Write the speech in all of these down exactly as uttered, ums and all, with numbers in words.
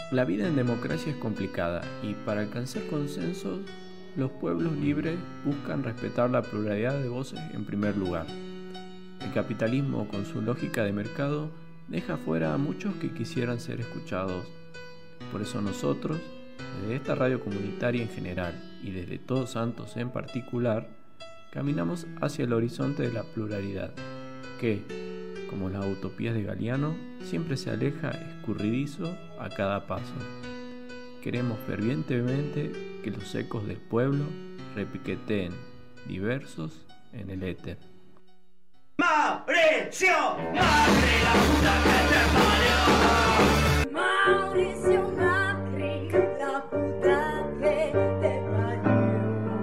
La vida en democracia es complicada y para alcanzar consensos, los pueblos libres buscan respetar la pluralidad de voces en primer lugar. El capitalismo, con su lógica de mercado, deja fuera a muchos que quisieran ser escuchados. Por eso nosotros, desde esta radio comunitaria en general y desde Todos Santos en particular, caminamos hacia el horizonte de la pluralidad, que, como las utopías de Galeano, siempre se aleja escurridizo a cada paso. Queremos fervientemente que los ecos del pueblo repiqueteen diversos en el éter. Mauricio Macri, la puta que te parió. Mauricio Macri, la puta que te parió.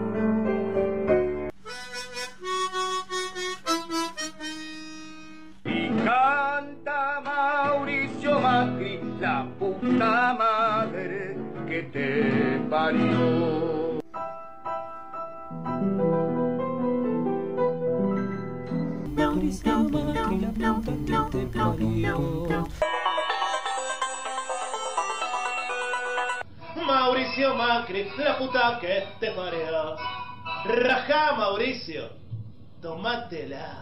Y canta Mauricio Macri, la puta madre que te parió. Mauricio Macri, la puta que te parió. Mauricio Macri, la puta que te parió. Rajá, Mauricio, tomátela.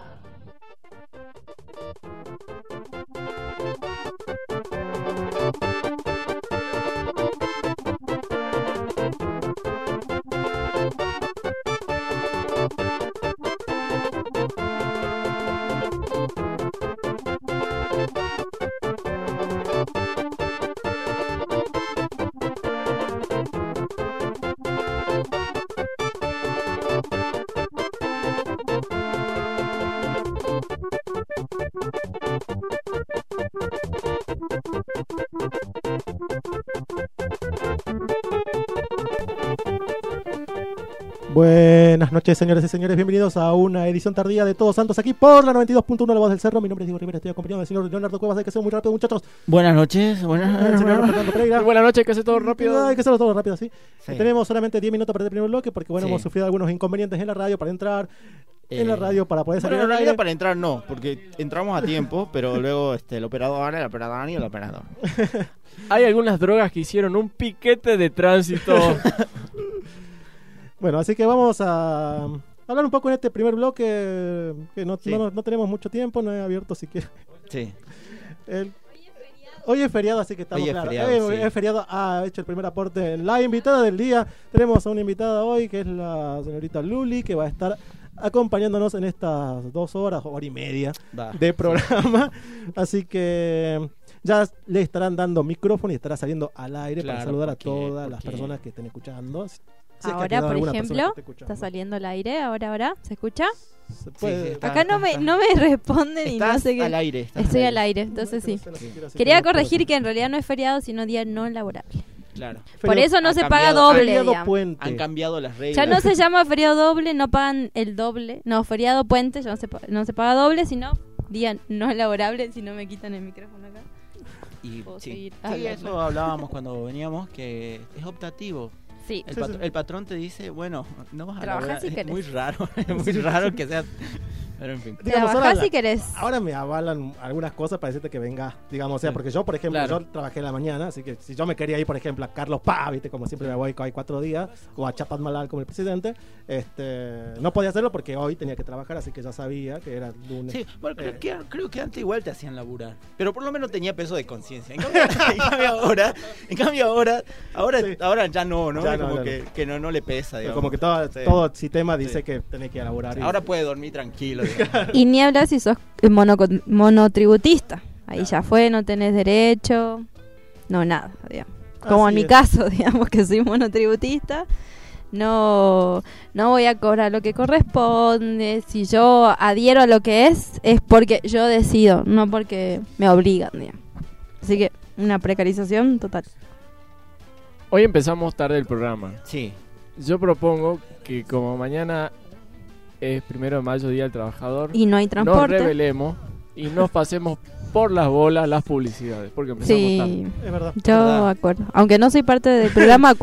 Buenas noches, señores y señores, bienvenidos a una edición tardía de Todos Santos aquí por la noventa y dos punto uno La Voz del Cerro. Mi nombre es Diego Rivera, estoy acompañado del señor Leonardo Cuevas. Hay que ser muy rápido, muchachos. Buenas noches, buenas El señor Fernando Pereira. Buenas noches, hay que hacer todo rápido. Hay que hacerlo todo rápido, sí. Sí. Tenemos solamente diez minutos para el primer bloque porque, bueno, Sí. hemos sufrido algunos inconvenientes en la radio para entrar, Eh, en la radio para poder salir Bueno, en al realidad aire. para entrar no, porque entramos a tiempo, pero luego este, el operador, el operador y el operador. Hay algunas drogas que hicieron un piquete de tránsito. Bueno, así que vamos a hablar un poco en este primer bloque, que no, Sí. no, no tenemos mucho tiempo, no he abierto siquiera. Sí. El- Hoy es feriado, así que estamos Hoy es claros. feriado, Eh, sí. Es feriado, ha hecho el primer aporte en la invitada del día. Tenemos a una invitada hoy, que es la señorita Luli, que va a estar acompañándonos en estas dos horas, hora y media Va. de programa. Así que ya le estarán dando micrófono y estará saliendo al aire para Claro, saludar porque- a todas las porque- personas que estén escuchando. Si es que ha Ahora, quedado por alguna persona ejemplo, que esté escuchando. está saliendo al aire, ahora, ahora, ¿se escucha? Se puede- Sí, sí, está- Acá no me, está- no me responden y no Estás sé qué. al aire. estás Estoy al aire, entonces sí. No sé lo que quiero hacer, Quería pero no puedo corregir hacer. que en realidad no es feriado, sino día no laborable. Claro. Por Feriado- eso no han se paga cambiado- doble, feriado digamos. puente. Han cambiado las reglas. Ya no se llama feriado doble, no pagan el doble. No, feriado puente, ya no se, pa- no se paga doble, sino día no laborable, si no me quitan el micrófono acá. Y, Puedo sí, seguir sí, hablando. eso hablábamos cuando veníamos, que es optativo. Sí, El, Sí, patr- sí. el patrón te dice, bueno, no vas a Trabajá laburar. si Es querés. muy raro, es muy raro que sea... Pero en fin. Digamos, trabajá ahora, si querés. ahora me avalan algunas cosas para decirte que venga, digamos, o sea, Sí. porque yo, por ejemplo, Claro. yo trabajé en la mañana, así que si yo me quería ir, por ejemplo, a Carlos Paz, viste, como siempre me voy hay cuatro días, o a Chapadmalal como el presidente, este, no podía hacerlo porque hoy tenía que trabajar, así que ya sabía que era lunes. Sí, bueno, creo, Eh. que, creo que antes igual te hacían laburar. Pero por lo menos tenía peso de conciencia. En cambio, en cambio ahora, en cambio ahora, ahora, Sí. ahora ya no, ¿no? Ya Es no, como ya que, que no, no le pesa, digamos. Como que todo, Sí. todo el sistema dice Sí. que tenés que ir a laburar. y- Ahora puede dormir tranquilo, digamos. Y ni hablar si sos mono, monotributista. Ahí Claro. ya fue, no tenés derecho. No, nada, digamos. Como Así en mi es. caso, digamos que soy monotributista. No, no voy a cobrar lo que corresponde. Si yo adhiero a lo que es, es porque yo decido, no porque me obligan, digamos. Así que una precarización total. Hoy empezamos tarde el programa. Sí. Yo propongo que como mañana es primero de mayo, Día del Trabajador, Y no hay nos transporte. rebelemos y nos pasemos por las bolas las publicidades, porque empezamos Sí, tarde. Es verdad. yo ¿Verdad? acuerdo. Aunque no soy parte del programa, acuerdo.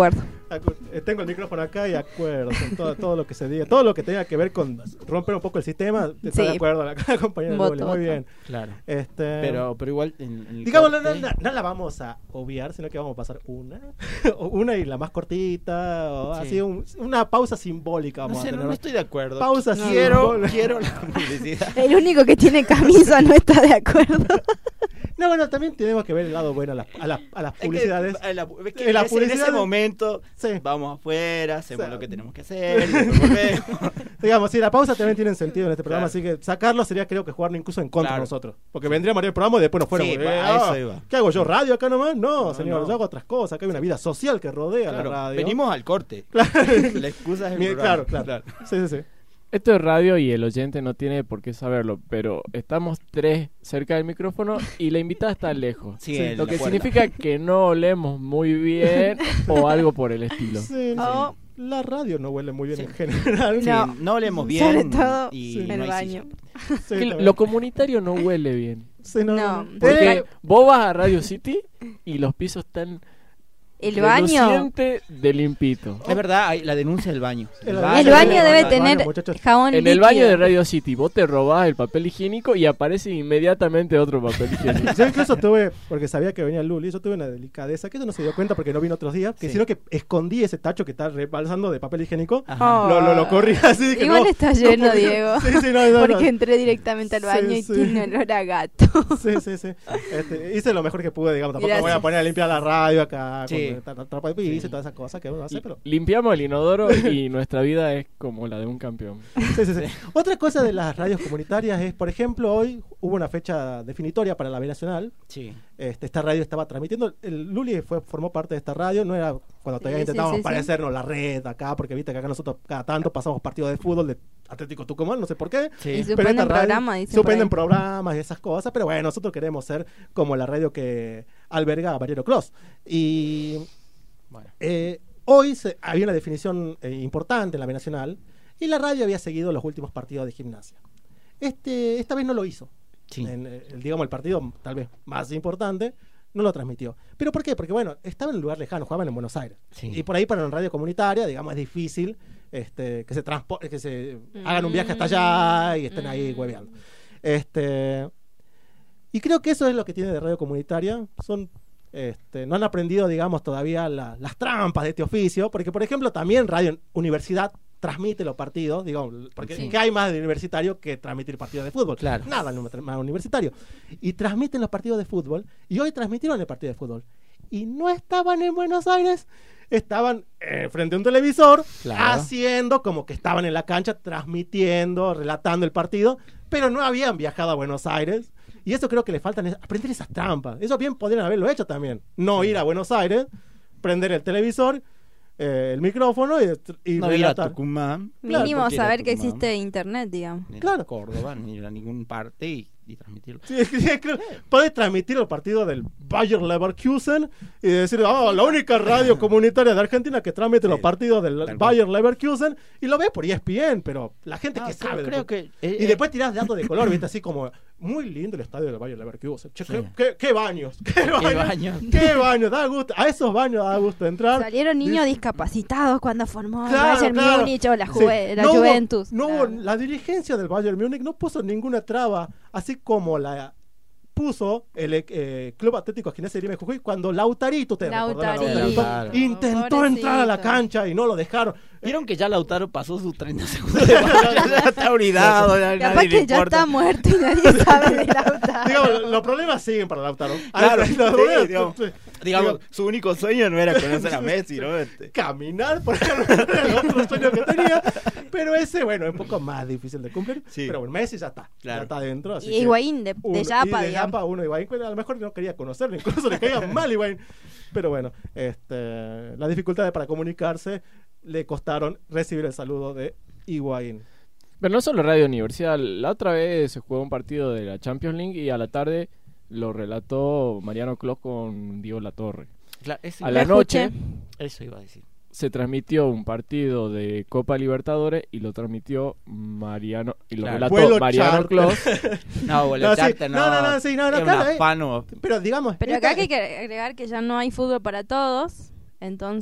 Acu- eh, Tengo el micrófono acá y acuerdo con todo, todo lo que se diga, todo lo que tenga que ver con romper un poco el sistema, está Sí. de acuerdo la, la compañera Voto, Luli, muy voto. bien. Claro. Este, Pero, pero igual. En, en el digamos, no, corte- no, no, no la vamos a obviar, sino que vamos a pasar una, o una y la más cortita, o Sí. así un- una pausa simbólica vamos No sé, a no, tener. no estoy de acuerdo. Pausa quiero, simbólica. quiero la publicidad. El único que tiene camisa no está de acuerdo. No, bueno, también tenemos que ver el lado bueno a las, a las, a las Es que, publicidades. en la- es que En la en ese- en publicidad- ese momento Sí. vamos afuera, hacemos Sí. lo que tenemos que hacer, y después volvemos. Digamos, sí, la pausa también tiene sentido en este programa, Claro. así que sacarlo sería creo que jugar incluso en contra Claro. de nosotros. Porque vendría María el programa y después nos fuéramos. Sí, Eh, va, a ah, eso iba. ¿Qué hago yo? ¿Radio acá nomás? No, No, señor, no. yo hago otras cosas. Acá hay una vida social que rodea Claro, la radio. venimos al corte. Claro. La excusa es el Mi- programa. claro, claro. Sí, sí, sí. Esto es radio y el oyente no tiene por qué saberlo, pero estamos tres cerca del micrófono y la invitada está lejos. Sí, Sí, en Lo la que puerta. significa que no olemos muy bien o algo por el estilo. Sí, Oh. La radio no huele muy bien Sí. en general. Sí, No. no olemos Sobre bien. todo y Sí. no el hay baño. silla. Sí, Que también. lo comunitario no huele bien. Sí, no, No. no. Porque Eh, vos vas a Radio City y los pisos están El baño. reluciente de limpito. Es verdad, hay la denuncia del baño. El El baño baño debe- debe el baño, tener muchachos. jabón En el líquido. baño de Radio City vos te robás el papel higiénico y aparece inmediatamente otro papel higiénico. Yo incluso tuve, porque sabía que venía Luli, yo tuve una delicadeza, que eso no se dio cuenta porque no vino otros días, que Sí. sino que escondí ese tacho que está rebalsando de papel higiénico. Ajá. Oh. Lo, lo, lo corrí así. Dije, Igual no, está no lleno, podía. Diego. Sí, sí, no, no, no. Porque entré directamente al Sí, baño y sí. tiene olor a gato. Sí, sí, sí. Este, hice lo mejor que pude, digamos. Tampoco Gracias. voy a poner a limpiar la radio acá, Sí. con tra- trapa de piso y todas esas cosas que uno hace, pero... Limpiamos el inodoro y nuestra vida es como la de un campeón. Sí, sí, sí. Otra cosa de las radios comunitarias es, por ejemplo, hoy hubo una fecha definitoria para la B Nacional. Sí. Este, esta radio estaba transmitiendo. El Luli fue, formó parte de esta radio. No era cuando todavía Sí, sí, intentábamos sí, sí. parecernos la red acá, porque viste que acá nosotros cada tanto pasamos partidos de fútbol de Atlético Tucumán, no sé por qué. Sí. Y Pero suspenden esta radio- programas, dicen por Suspenden ahí. programas y esas cosas, pero bueno, nosotros queremos ser como la radio que alberga a Valero Clos. Y Bueno. eh, hoy se- había una definición eh, importante en la B Nacional y la radio había seguido los últimos partidos de Gimnasia. Este, esta vez no lo hizo. Sí. En, eh, el, digamos, el partido tal vez más importante, no lo transmitió. ¿Pero por qué? Porque, bueno, estaba en un lugar lejano, jugaban en Buenos Aires. Sí. Y por ahí para una radio comunitaria, digamos, es difícil este, que se transpo- que se hagan un viaje hasta allá y estén ahí Mm. hueveando. Este, y creo que eso es lo que tiene de radio comunitaria. Son, este, no han aprendido, digamos, todavía la- las trampas de este oficio, porque, por ejemplo, también Radio Universidad transmite los partidos, digamos, porque Sí. ¿qué hay más de universitario que transmitir partidos de fútbol? Claro. Nada más universitario. Y transmiten los partidos de fútbol, y hoy transmitieron el partido de fútbol. Y no estaban en Buenos Aires, estaban eh, frente a un televisor, Claro. haciendo como que estaban en la cancha, transmitiendo, relatando el partido, pero no habían viajado a Buenos Aires. Y eso creo que le faltan es aprender esas trampas. Eso bien podrían haberlo hecho también. No ir a Buenos Aires, prender el televisor, eh, el micrófono y, y No ir a relatar. Tucumán. Claro, Mínimo porque ir a saber que Tucumán, existe internet, digamos. ni a Claro. Córdoba, ni ir a ningún parte y, y transmitirlo. Sí, es que- es que podés transmitir el partido del Bayer Leverkusen y decir, oh, la única radio comunitaria de Argentina que transmite los Sí, partidos del tal Bayer Leverkusen y lo ves por E S P N, pero la gente Ah, que creo- sabe. de creo fútbol. que, eh, y eh, después tirás datos de color, viste, así como, muy lindo el estadio del Bayer Leverkusen. Che, Sí. qué, qué- qué baños, qué baños, baños. qué baños, da gusto, a esos baños da gusto entrar. Salieron niños Dice- discapacitados cuando formó el Claro, Bayern claro. Múnich o la, Sí. Juve- la No hubo- Juventus. no hubo- Claro. la dirigencia del Bayern Múnich no puso ninguna traba, así como la puso el eh, Club Atlético Gimnasia de Grima de Jujuy cuando Lautarito, ustedes recordarán a Lautarito. Lautarito, Claro. intentó Pobrecito. entrar a la cancha y no lo dejaron. Vieron que ya Lautaro pasó sus treinta segundos de baño, ya está olvidado, ya Capaz nadie le que ya importa. está muerto y nadie sabe de Lautaro. Digamos, los problemas siguen para Lautaro. Claro, Los sí, problemas- digamos. sí. Digamos, Digo, su único sueño no era conocer a Messi, ¿no? Este, caminar, por ejemplo, era el otro sueño que tenía. Pero ese, bueno, es un poco más difícil de cumplir. Sí. Pero bueno, Messi ya está. Claro. Ya está adentro. así Y que- Higuaín de, uno- de y Yapa, de digamos. Yapa, uno Higuaín, que a lo mejor no quería conocerlo, incluso le caía mal Higuaín. Pero bueno, este, las dificultades para comunicarse le costaron recibir el saludo de Higuaín. Pero no solo Radio Universidad, la otra vez se jugó un partido de la Champions League y a la tarde lo relató Mariano Clos con Diego Latorre. claro, ese- A la Lo escuché. noche Eso iba a decir. se transmitió un partido de Copa Libertadores y lo transmitió Mariano y lo Claro. relató Vuelo Mariano charter. Clos. No, boludo, No, sí. charter, No, no, no, sí, no, no, es claro, un eh. afano. Pero digamos. Pero esta- acá hay que agregar que ya no hay fútbol para todos. Entonces,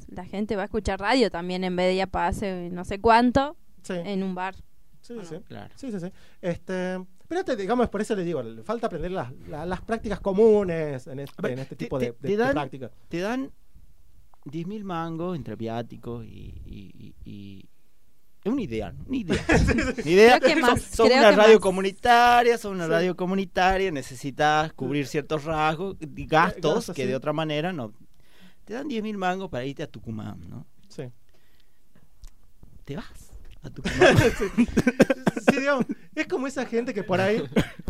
La gente va a escuchar radio también en vez de ir a pagarse no sé cuánto Sí. en un bar. Sí, sí. Claro. Sí, sí, sí. Este, pero te, digamos, por eso le digo, le falta aprender las, la- las prácticas comunes en este, A ver, en este te- tipo te- de, te de- de dan- prácticas. Te dan diez mil mangos entre viáticos y, y, y, y- es una idea, una idea. Una idea. Creo que más, Son, son creo una que radio más. comunitaria, son una Sí. radio comunitaria, necesitas cubrir ciertos rasgos, y gastos Gastos, que sí. de otra manera no. Te dan diez mil mangos para irte a Tucumán, ¿no? Sí. Te vas a Tucumán. Sí, digamos, es como esa gente que por ahí.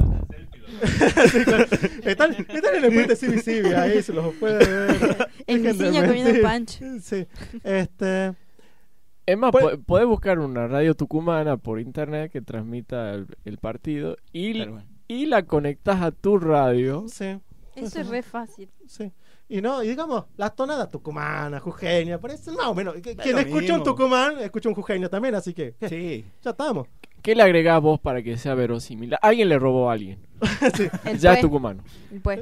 Sí, claro. están, están en el puente C B C B, ahí se los puede ver. El Dejen de Miseño comiendo mentir. pancho. Sí. Este. Es más, Pues- po- podés buscar una radio tucumana por internet que transmita el, el partido y, Claro, bueno. y la conectás a tu radio. Sí. Eso es re fácil. Sí. Y no, y digamos, la tonada tucumana, jujeña, parece más o menos. que- Quien lo escucha mismo. un tucumán, escucha un jujeño también, así que ¿qué? Sí. Ya estamos. ¿Qué le agregás vos para que sea verosímil? Alguien le robó a alguien. El Ya es pues, tucumano. el pues.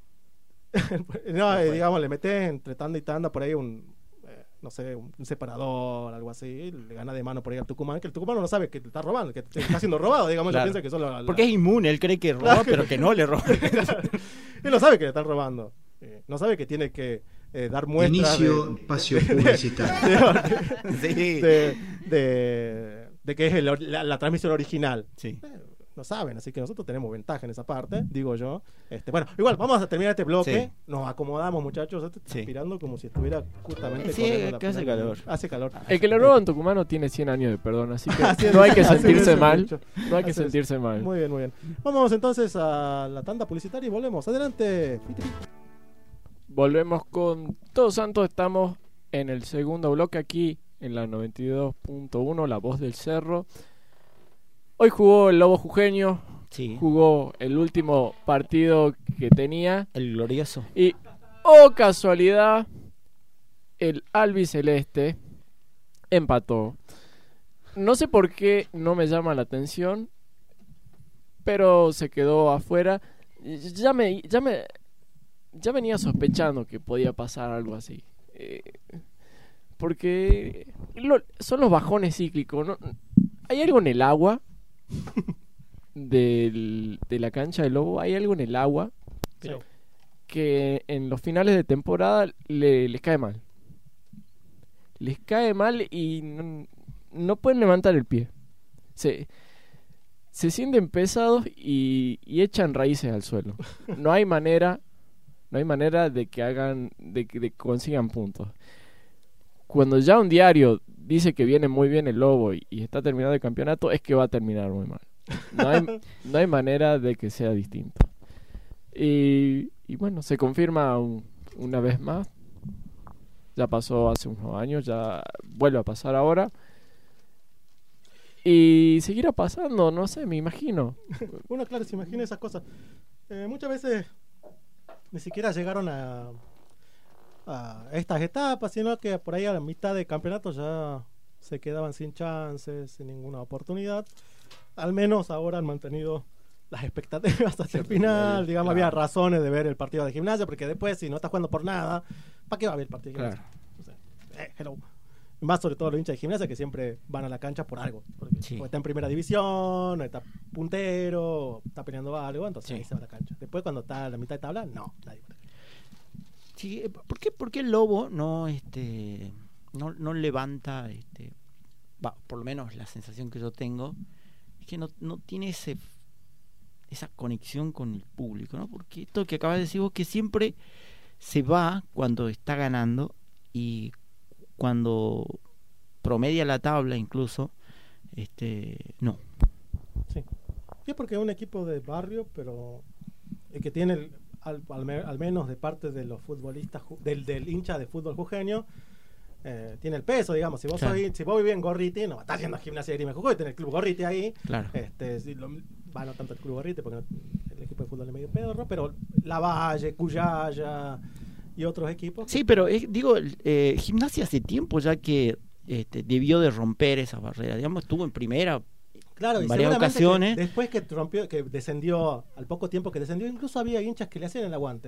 No, eh, digamos, le metes entre tanda y tanda por ahí un, eh, no sé, un, un separador, algo así, le gana de mano por ahí al tucumán, que el tucumano no sabe que te está robando, que te está siendo robado, digamos, Claro. él piensa que solo la- la- Porque es inmune, él cree que roba, Claro. pero que no le roba. él no sabe que le están robando, eh, no sabe que tiene que eh, dar muestras Inicio de, espacio publicitario. Sí. de, de- de que es el or- la, la transmisión original. Sí. Eh, No saben, así que nosotros tenemos ventaja en esa parte, digo yo. Este, bueno, igual, vamos a terminar este bloque. Sí. Nos acomodamos, muchachos. Estoy Sí. respirando como si estuviera justamente Sí, corriendo la que hace final. calor. Hace calor. El que le roba en tucumano tiene cien años de perdón, así que Así es, no hay que así es, sentirse así mal. es. No hay que Así es. sentirse mal. Muy bien, muy bien. Vamos entonces a la tanda publicitaria y volvemos. Adelante. Volvemos con Todos Santos. Estamos en el segundo bloque aquí en la noventa y dos punto uno, La Voz del Cerro. Hoy jugó el Lobo Jujeño, Sí. jugó el último partido que tenía El glorioso. y, oh casualidad, el albiceleste empató. No sé por qué no me llama la atención, pero se quedó afuera. Ya me, ya me, ya venía sospechando que podía pasar algo así. Eh, porque lo- son los bajones cíclicos, ¿no? ¿Hay algo en el agua del- de la cancha del Lobo? ¿Hay algo en el agua Sí. que en los finales de temporada le- les cae mal? Les cae mal y no, no pueden levantar el pie. Se, se sienten pesados y, y echan raíces al suelo. No hay manera, no hay manera de que hagan, de que de que consigan puntos. Cuando ya un diario dice que viene muy bien el Lobo y, y está terminando el campeonato, es que va a terminar muy mal. No hay, no hay manera de que sea distinto. Y, y bueno, se confirma un- una vez más. Ya pasó hace unos años, ya vuelve a pasar ahora. Y seguirá pasando, no sé, me imagino. Uno, claro, se imagina esas cosas. Eh, muchas veces ni siquiera llegaron a, a estas etapas, sino que por ahí a la mitad del campeonato ya se quedaban sin chances, sin ninguna oportunidad. Al menos ahora han mantenido las expectativas hasta el final. Digamos, había razones de ver el partido de Gimnasia, porque después, si no estás jugando por nada, ¿para qué va a ver el partido de Gimnasia? O sea, eh, hello. Más sobre todo los hinchas de Gimnasia que siempre van a la cancha por algo. Porque, Sí. porque está en primera división, está puntero, está peleando algo, entonces Sí. ahí se va a la cancha. Después, cuando está a la mitad de tabla, no, nadie va a la cancha. Sí, eh, ¿por qué, por qué el Lobo no este no, no levanta este va, por lo menos la sensación que yo tengo es que no, no tiene ese esa conexión con el público, ¿no? Porque esto que acabas de decir vos, que siempre se va cuando está ganando y cuando promedia la tabla incluso este no. Sí. Y es porque es un equipo de barrio, pero el que tiene el- al, al me- al menos de parte de los futbolistas ju- del, del hincha de fútbol jujeño, eh, tiene el peso, digamos. Si vos Claro. sois- si vos vivís en Gorriti, no estás haciendo Gimnasia de Grima de Jujuy, tenés el club Gorriti ahí. Claro. Este, si lo- va, no tanto el club Gorriti, porque no- el equipo de fútbol es medio pedorro, pero Lavalle, Cuyaya y otros equipos. Sí, pero es- digo, eh, Gimnasia hace tiempo ya que este, debió de romper esa barrera. Digamos, estuvo en primera. Claro, y en varias seguramente ocasiones. que después que rompió, que descendió, al poco tiempo que descendió, incluso había hinchas que le hacían el aguante.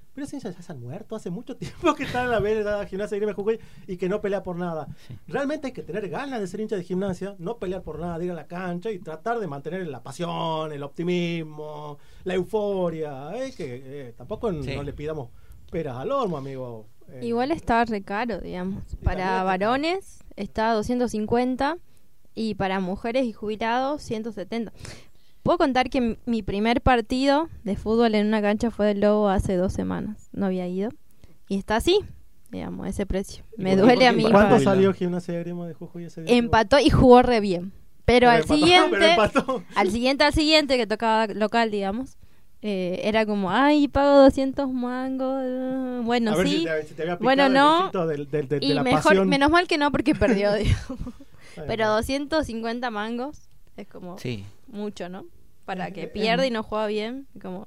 pero ese hincha ya se han muerto hace mucho tiempo que está en la, en la Gimnasia de Grima de Jujuy y que no pelea por nada. Sí. Realmente hay que tener ganas de ser hincha de Gimnasia, no pelear por nada, de ir a la cancha y tratar de mantener la pasión, el optimismo, la euforia. ¿eh? Que eh, tampoco Sí. no le pidamos peras al olmo, amigo. Eh, Igual está re caro, digamos. también Para está varones está doscientos cincuenta y para mujeres y jubilados ciento setenta. Puedo contar que m- mi primer partido de fútbol en una cancha fue del Lobo hace dos semanas. No había ido. Y está así, digamos, ese precio. Me ¿y por- duele y a mí. ¿Cuánto pagar. salió Gimnasia de Grima de Jujuy ese día? Empató y jugó re bien. Pero, Pero al empató, siguiente, pero empató. al siguiente, al siguiente, que tocaba local, digamos, eh, era como, ay, pago doscientos mangos. eh, Bueno, A ver sí. si te, si te había picado Bueno, el no. bichito del- del- del- de Y la mejor, pasión. menos mal que no, porque perdió, digamos. Ay, Pero no. doscientos cincuenta mangos es como Sí. mucho, ¿no? Para Eh, que eh, pierde eh. y no juega bien, como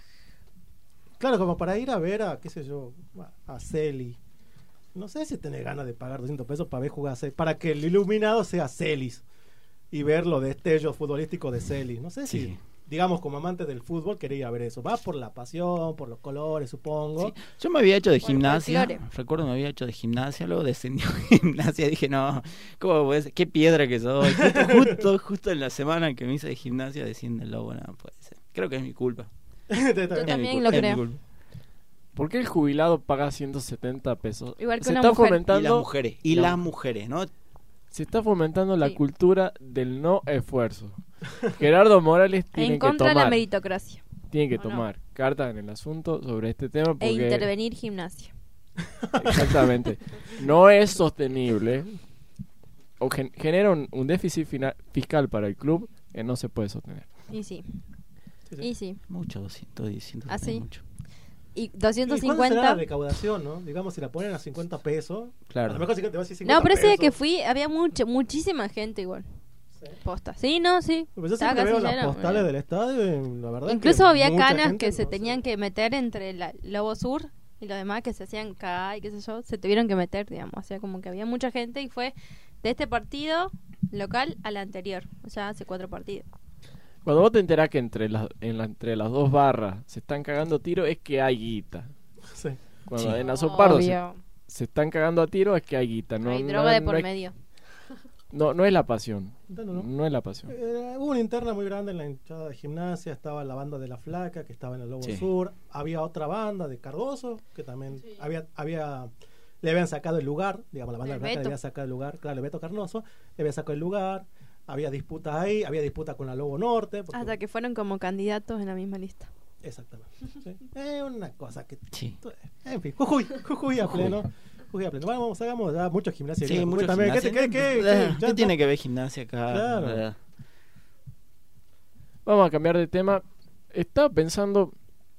Claro, como para ir a ver a, qué sé yo, a- a Celi. No sé si tenés ganas de pagar doscientos pesos para ver jugar a Celi, para que el iluminado sea Celis y ver los destellos futbolísticos de Celis. No sé si, Sí. digamos, como amante del fútbol, quería ver eso. Va por la pasión, por los colores, supongo. Sí. Yo me había hecho de Por el gimnasia, folclore. recuerdo me había hecho de gimnasia, luego descendió gimnasia, dije, no, ¿cómo puede ser? Qué piedra que soy. Justo, justo, justo en la semana que me hice de gimnasia desciende el Lobo, no puede ser. Creo que es mi culpa. Yo Es mi también culpa, lo es mi creo. culpa. ¿Por qué el jubilado paga ciento setenta pesos? Igual que se una está mujer. Y las fomentando, mujeres, y No. las mujeres, ¿no? se está fomentando la Sí. cultura del no esfuerzo. Gerardo Morales tiene en que contra de la tomar, meritocracia tiene que ¿o no? tomar cartas en el asunto sobre este tema e porque intervenir gimnasia. exactamente no es sostenible o gen- genera un, un déficit fina- fiscal para el club que no se puede sostener. Y sí, Sí, sí. y sí. Mucho, doscientos, doscientos, Ah, sí. mucho. Y ¿Y cuánto será la doscientos cincuenta. recaudación, no? Digamos, si la ponen a cincuenta pesos. Claro. A lo mejor sí que te va a decir cincuenta No, pero ese día que pesos. fui había mucha, muchísima gente igual. Sí. Posta. Sí, no, sí. Pues yo Estaba siempre veo casi las lleno, postales eh. del estadio y la verdad es Incluso que había mucha canas gente que se no tenían sé. que meter entre la Lobo Sur y los demás que se hacían cagar y qué sé yo, se tuvieron que meter, digamos. O sea, como que había mucha gente y fue de este partido local al anterior. O sea, hace cuatro partidos. Cuando vos te enterás que entre las, en la- entre las dos barras se están cagando tiro es que hay guita. Sí. Cuando Sí. en Azopardo se, Obvio. se están cagando a tiro es que hay guita. No, Hay no- droga de no por es- medio. No, no es la pasión. No, no, no. No es la pasión. Eh, hubo una interna muy grande en la hinchada de Gimnasia, estaba la banda de La Flaca, que estaba en el Lobo Sí. Sur, había otra banda de Cardoso, que también había, había, le habían sacado el lugar, digamos, la banda El de La Flaca le Beto. había sacado el lugar, claro, el Beto Carnoso, le había sacado el lugar, había disputas ahí, había disputas con la Lobo Norte. porque- Hasta que fueron como candidatos en la misma lista. Exactamente. Sí. Es una cosa que... Sí. En fin, Jujuy, Jujuy a pleno. Jujuy a pleno. Vamos, hagamos ya mucho gimnasia. Sí, mucho también. ¿Qué, gimnasia. qué, qué, Eh, qué- ¿Qué ya- tiene que ver gimnasia acá? Claro. Eh, Vamos a cambiar de tema. Estaba pensando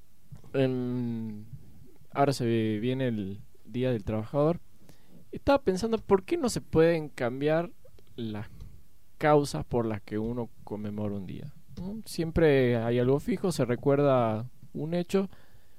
en... Ahora se viene el Día del Trabajador. Estaba pensando por qué no se pueden cambiar las causas por las que uno conmemora un día, ¿no? Siempre hay algo fijo, se recuerda un hecho,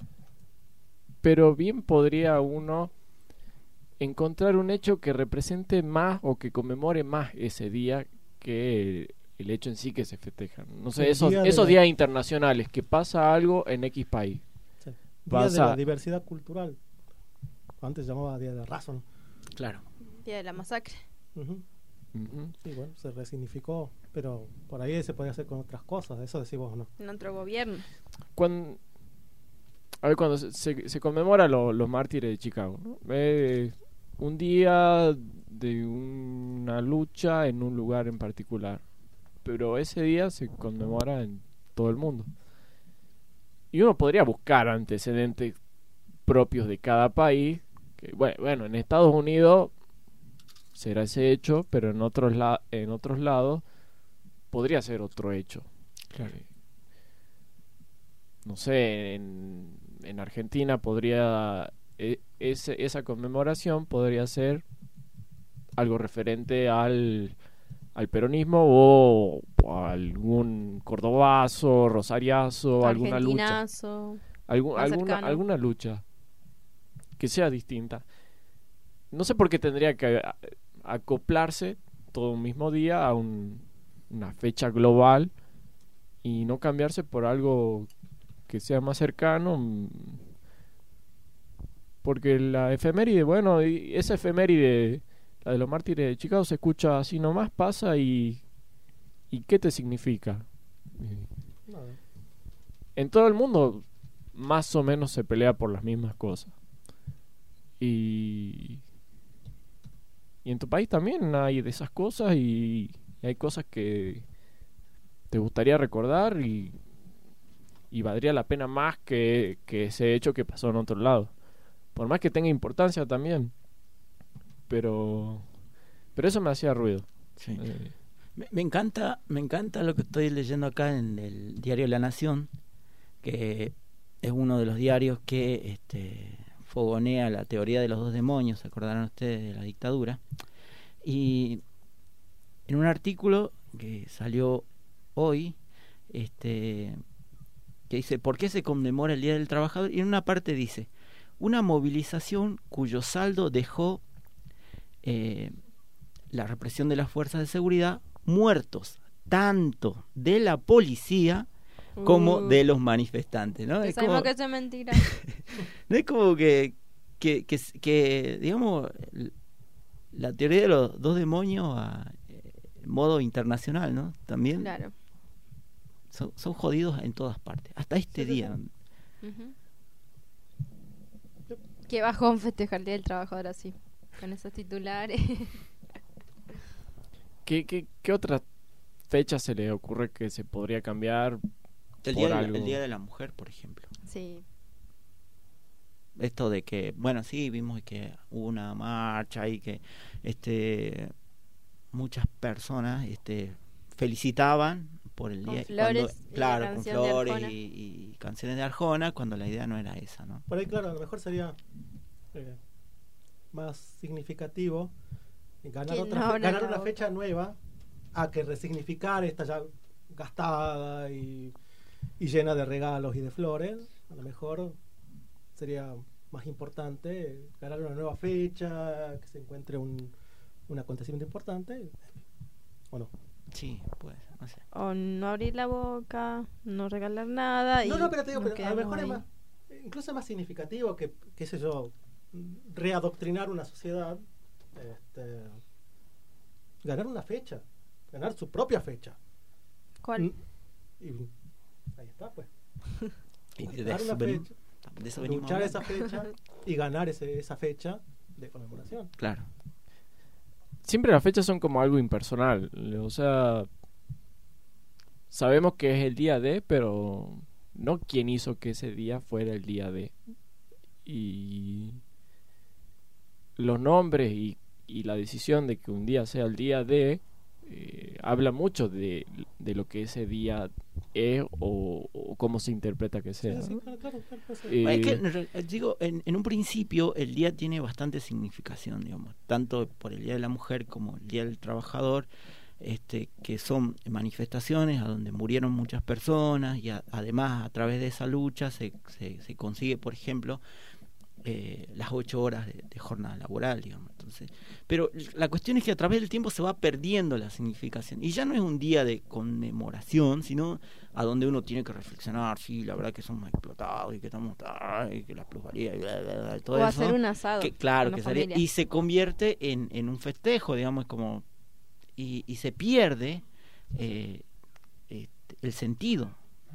pero bien podría uno encontrar un hecho que represente más o que conmemore más ese día que el hecho en sí que se festeja. No sé, El esos, día de esos la- días internacionales, que pasa algo en X país. Sí. Día de Pasa- la diversidad cultural. Antes se llamaba Día de la Razón. Claro. Día de la masacre. Ujú. Ujú. Sí, bueno, se resignificó, pero por ahí se podía hacer con otras cosas, eso decís vos, ¿no? En otro gobierno. Cuando, a ver, cuando se, se, se conmemora lo- los mártires de Chicago, ¿no? Eh, un día de una lucha en un lugar en particular, pero ese día se conmemora en todo el mundo. Y uno podría buscar antecedentes propios de cada país, que bueno, bueno, en Estados Unidos será ese hecho, pero en otros la- en otros lados podría ser otro hecho. Claro. No sé, en, en Argentina podría e- ese, esa conmemoración podría ser algo referente al, al peronismo o, o a algún cordobazo, rosariazo, alguna lucha, Argentinazo. algún, más alguna, cercano. alguna lucha que sea distinta. No sé por qué tendría que a- acoplarse todo un mismo día a un- una fecha global y no cambiarse por algo que sea más cercano, mm, porque la efeméride, bueno, y esa efeméride, la de los mártires de Chicago, se escucha así nomás, pasa y... ¿Y qué te significa? No. En todo el mundo más o menos se pelea por las mismas cosas. Y... Y en tu país también hay de esas cosas y, y hay cosas que te gustaría recordar y, y valdría la pena más que, que ese hecho que pasó en otro lado. Por más que tenga importancia también. Pero pero eso me hacía ruido. Sí. Eh, Me, me encanta, me encanta lo que estoy leyendo acá en el diario La Nación, que es uno de los diarios que este, fogonea la teoría de los dos demonios, ¿se acordarán ustedes de la dictadura? Y en un artículo que salió hoy, este, que dice, ¿por qué se conmemora el Día del Trabajador? Y en una parte dice, una movilización cuyo saldo dejó eh, la represión de las fuerzas de seguridad, muertos tanto de la policía como Uh. de los manifestantes, ¿no? Que Es sabemos como, que eso es mentira. no es como que, que, que, que, digamos, la teoría de los dos demonios a eh, modo internacional, ¿no? También Claro. son, son jodidos en todas partes, hasta este Sí, sí, día. sí. Ujú. Qué bajón festejar el Día del Trabajador así, con esos titulares. ¿qué, qué, ¿Qué otra fecha se le ocurre que se podría cambiar? El por día, de la, algo? el día de la Mujer, por ejemplo. Sí. Esto de que, bueno, sí, vimos que hubo una marcha y que este muchas personas este felicitaban por el Con día flores cuando- y la claro, con canción de flores Arjona. y, y canciones de Arjona, cuando la idea no era esa, ¿no? Por ahí, claro, a lo mejor sería eh, más significativo ganar, Que otra no fe- abran ganar la una boca. fecha nueva a que resignificar esta ya gastada y, y llena de regalos y de flores. A lo mejor sería más importante ganar una nueva fecha, que se encuentre un, un acontecimiento importante, ¿o no? Sí, pues, no sé. O no abrir la boca, no regalar nada. Y No, no, pero te digo, nos pero a lo quedamos mejor es ahí. más, incluso es más significativo que, qué sé yo, readoctrinar una sociedad, este, ganar una fecha, ganar su propia fecha. ¿Cuál? Mm, Y ahí está, pues. Y de Ganar una eso ven- fecha, de eso venimos luchar esa hablando. fecha y ganar ese, esa fecha de conmemoración. Claro. Siempre las fechas son como algo impersonal. O sea, sabemos que es el día de, pero no quién hizo que ese día fuera el día de. Y los nombres y, y la decisión de que un día sea el día de eh, habla mucho de, de lo que ese día es o, o cómo se interpreta que sea. Sí, sí, ¿no? claro, claro, claro, puede ser. Eh, Es que, en re- digo, en, en un principio el día tiene bastante significación, digamos, tanto por el Día de la Mujer como el Día del Trabajador, este, que son manifestaciones a donde murieron muchas personas y a- además a través de esa lucha se, se, se consigue, por ejemplo, eh, las ocho horas de, de jornada laboral, digamos. Entonces, pero la cuestión es que a través del tiempo se va perdiendo la significación y ya no es un día de conmemoración, sino a donde uno tiene que reflexionar, sí, la verdad que somos explotados y que estamos, ah, y que la plusvalía y bla, bla, bla, y todo O eso. hacer un asado. Que, claro, con que la sería- familia. y se convierte en, en un festejo, digamos, como y, y se pierde eh, este, el sentido.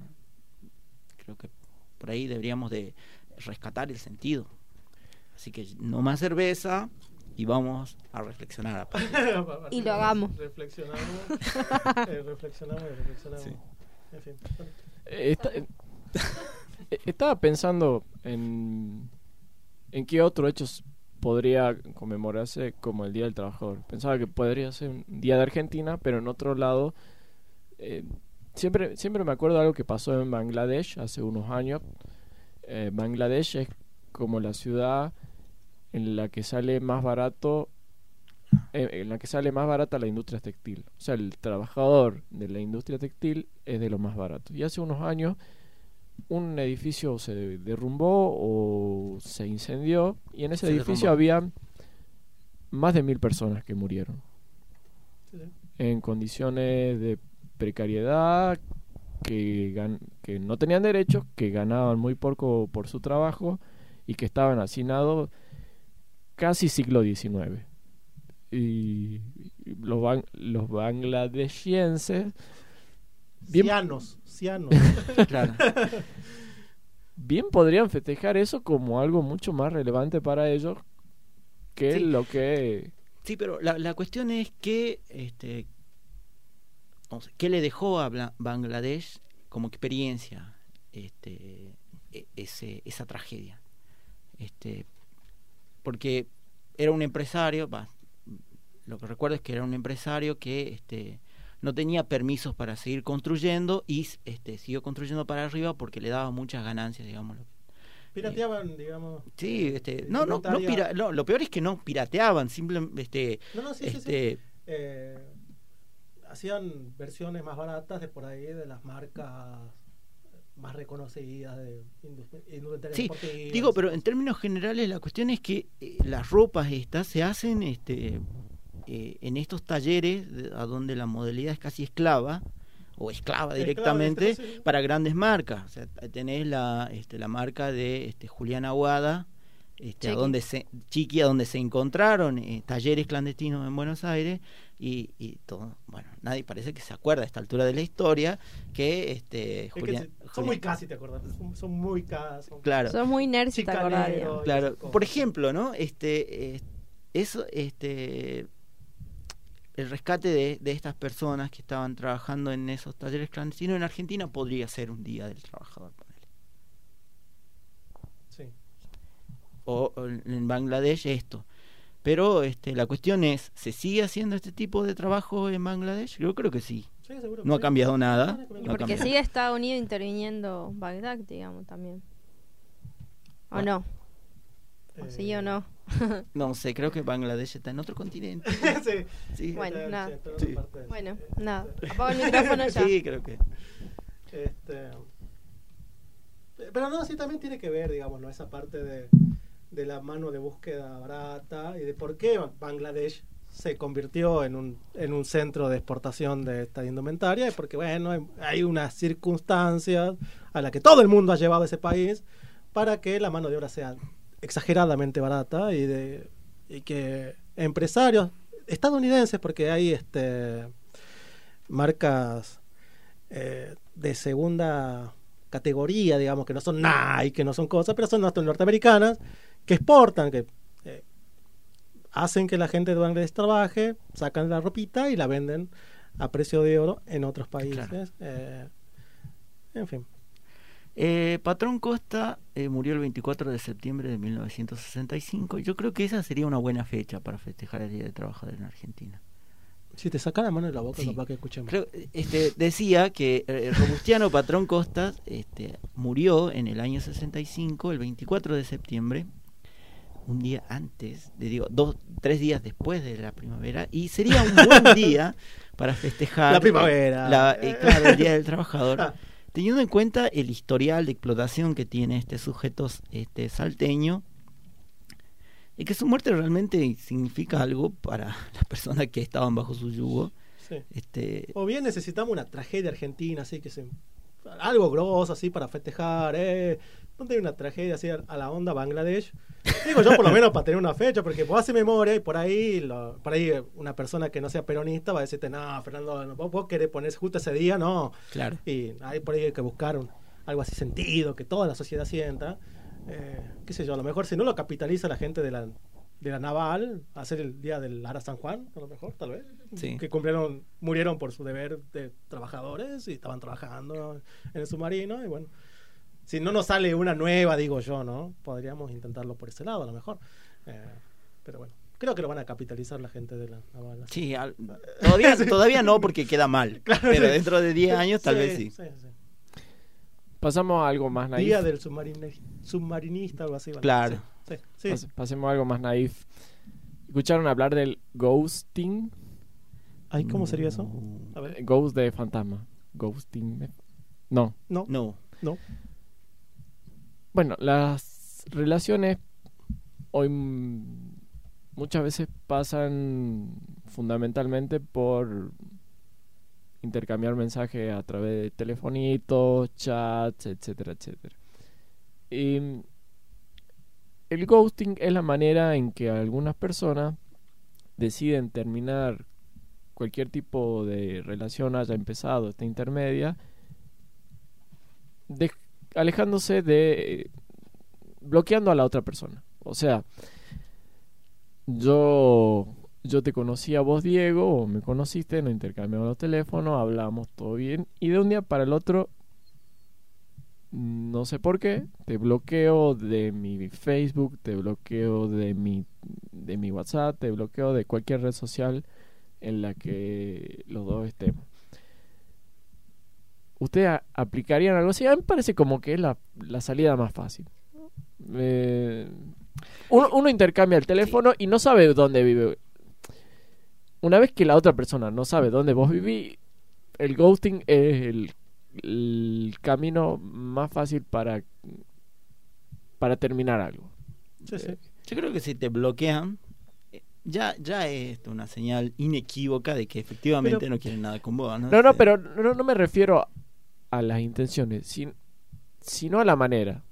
Creo que por ahí deberíamos de rescatar el sentido. Así que no más cerveza y vamos a reflexionar. Y lo hagamos. Reflexionamos, eh, reflexionamos y reflexionamos. Sí. En fin. Eh, esta- eh, eh, estaba pensando en, en qué otro hecho s- podría conmemorarse como el Día del Trabajador. Pensaba que podría ser un Día de Argentina, pero en otro lado, eh, siempre, siempre me acuerdo de algo que pasó en Bangladesh hace unos años. Eh, Bangladesh es como la ciudad en la que sale más barato eh, en la que sale más barata la industria textil. O sea, el trabajador de la industria textil es de lo más barato. Y hace unos años un edificio se derrumbó o se incendió y en ese Se edificio derrumbó. había más de mil personas que murieron Sí, sí. en condiciones de precariedad, que, gan- que no tenían derechos, que ganaban muy poco por su trabajo y que estaban hacinados casi siglo diecinueve. Y los, ban- los bangladeshienses bien, Cianos, cianos. Claro. bien podrían festejar eso como algo mucho más relevante para ellos que Sí. lo que... Sí, pero la, la cuestión es que, este, vamos, ¿qué le dejó a Bla- Bangladesh como experiencia este, e- ese, esa tragedia? Este, porque era un empresario, bah, lo que recuerdo es que era un empresario que este, no tenía permisos para seguir construyendo y este, siguió construyendo para arriba porque le daba muchas ganancias, digamos. Pirateaban, digamos. Sí, eh, este, no, no, no, indumentaria. pira- no, lo peor es que no pirateaban, simplemente, este, No, no, sí, sí, sí. este, Eh, hacían versiones más baratas de por ahí de las marcas más reconocidas de indus- indumentarias sí, deportivas. digo, pero en términos generales la cuestión es que eh, las ropas estas se hacen este, eh, en estos talleres de- a donde la modalidad es casi esclava o esclava Esclava, directamente este, sí. para grandes marcas. O sea, tenés la, este, la marca de este, Julián Aguada, este, a Chiqui. donde se, Chiqui, a donde se encontraron eh, talleres clandestinos en Buenos Aires y, y todo. Bueno, nadie parece que se acuerda a esta altura de la historia que este, Es que Julián, se- son Julián- muy casi, ¿te acuerdas? Son, son muy casi. Son claro. Sos muy nerds, te acordás, chicaneros digamos. y Claro, esas cosas. por ejemplo, ¿no? Este, eh, eso, este, el rescate de, de estas personas que estaban trabajando en esos talleres clandestinos en Argentina podría ser un día del trabajador, ponele. Sí. O, o en Bangladesh esto. Pero este, la cuestión es, ¿se sigue haciendo este tipo de trabajo en Bangladesh? Yo creo que sí. Sí, seguro que No ha sí. cambiado nada. No ha Y cambiado. No ha porque cambiado. sigue Estados Unidos interviniendo Bagdad, digamos, también. ¿O Bueno. no? ¿O Eh, sí o no? No sé, creo que Bangladesh está en otro continente. sí. Sí, Bueno, Está- nada. sí, está en otra Sí. parte del- Bueno, eh, nada. eh, Apago el micrófono ya. sí, creo que. Este, pero no, sí también tiene que ver, digamos, ¿no? Esa parte de, de la mano de búsqueda barata y de por qué Bangladesh se convirtió en un, en un centro de exportación de esta indumentaria, y porque, bueno, hay, hay unas circunstancias a las que todo el mundo ha llevado a ese país para que la mano de obra sea exageradamente barata y, de, y que empresarios estadounidenses, porque hay este marcas eh, de segunda categoría, digamos, que no son Nike, que no son cosas, pero son norteamericanas, que exportan, que eh, hacen que la gente de Bangladesh trabaje, sacan la ropita y la venden a precio de oro en otros países. Claro. Eh, en fin. Eh, Patrón Costa eh, murió el veinticuatro de septiembre de mil novecientos sesenta y cinco. Yo creo que esa sería una buena fecha para festejar el Día del Trabajador en Argentina. Si te saca la mano de la boca, Sí. capaz que escuchemos. Creo, este, decía que eh, Robustiano Patrón Costas este, murió en el año sesenta y cinco, el veinticuatro de septiembre, un día antes, de, digo, dos, tres días después de la primavera, y sería un buen día para festejar La primavera. eh, la, eh, claro, el Día del Trabajador. Ah. Teniendo en cuenta el historial de explotación que tiene este sujeto este salteño, y que su muerte realmente significa algo para las personas que estaban bajo su yugo. Sí. Este, O bien necesitamos una tragedia argentina, así que se, algo grosso así para festejar, eh. ¿Dónde hay una tragedia así a, a la onda Bangladesh? Digo yo por lo menos para tener una fecha, porque vos haces memoria y por ahí lo, por ahí una persona que no sea peronista va a decirte, no, Fernando, no, vos, vos querés poner justo ese día, no. claro. Y ahí por ahí hay que buscar un, algo así sentido, que toda la sociedad sienta. Eh, qué sé yo, a lo mejor si no lo capitaliza la gente de la de la naval, hacer el día del Ara San Juan, a lo mejor, tal vez, Sí. que cumplieron, murieron por su deber de trabajadores y estaban trabajando en el submarino, y bueno, si no nos sale una nueva, digo yo, ¿no? Podríamos intentarlo por ese lado, a lo mejor. Eh, pero bueno, creo que lo van a capitalizar la gente de la naval. así. Sí, al- todavía, Sí. todavía no porque queda mal, Claro, pero sí. dentro de diez años tal vez sí. sí, sí. Pasamos a algo más naif. Día del submarine- submarinista, algo así. ¿vale? Claro. Sí, sí, sí. Pas- pasemos a algo más naif. ¿Escucharon hablar del ghosting? Ay, ¿cómo sería eso? A Eh, ver. Ghost de fantasma. Ghosting. de- No. No, No, no. Bueno, las relaciones hoy mm, muchas veces pasan fundamentalmente por intercambiar mensajes a través de telefonitos, chats, etcétera, etcétera. Y mm, el ghosting es la manera en que algunas personas deciden terminar cualquier tipo de relación haya empezado, esta intermedia, de, alejándose de... bloqueando a la otra persona. O sea, yo yo te conocí a vos, Diego, o me conociste, nos intercambiamos los teléfonos, hablamos todo bien, y de un día para el otro, no sé por qué, te bloqueo de mi Facebook, te bloqueo de mi de mi WhatsApp, te bloqueo de cualquier red social en la que los dos estemos. ¿Ustedes aplicarían algo así? A mí me parece como que es la, la salida más fácil. Eh, uno, uno intercambia el teléfono sí. y no sabe dónde vive. Una vez que la otra persona no sabe dónde vos vivís, el ghosting es el, el camino más fácil para para terminar algo. Sí, sí. Yo creo que si te bloquean, ya ya es una señal inequívoca de que efectivamente pero, no quieren nada con vos, ¿no? No, no, pero no, no me refiero a las intenciones, sin, sino a la manera.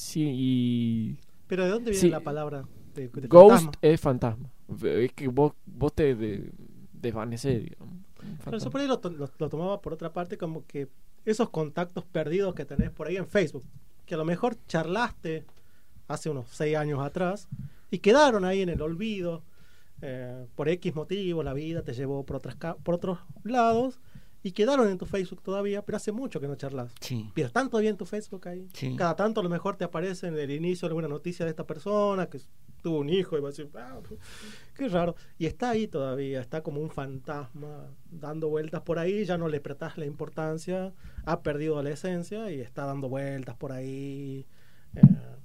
Sí, pero ¿de dónde viene sí, la palabra de, de ghost fantasma? Es fantasma. Es que vos, vos te de, desvanecés, digamos. Pero eso por ahí lo, lo, lo tomaba por otra parte como que esos contactos perdidos que tenés por ahí en Facebook, que a lo mejor charlaste hace unos seis años atrás y quedaron ahí en el olvido, eh, por X motivo la vida te llevó por otras por otros lados y quedaron en tu Facebook todavía, pero hace mucho que no charlas. Sí. Pero están todavía en tu Facebook ahí. Sí. Cada tanto a lo mejor te aparece en el inicio alguna noticia de esta persona que tuvo un hijo y va a decir, ah, qué raro. Y está ahí todavía, está como un fantasma dando vueltas por ahí, ya no le prestás la importancia, ha perdido la esencia y está dando vueltas por ahí. Eh,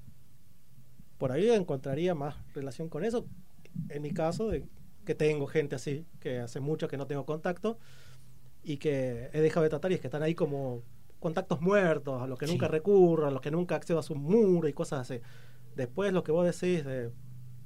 por ahí encontraría más relación con eso. En mi caso, de que tengo gente así, que hace mucho que no tengo contacto y que he dejado de tratar y es que están ahí como contactos muertos, a los que sí. nunca recurro, a los que nunca accedo a su muro y cosas así. Después lo que vos decís de eh,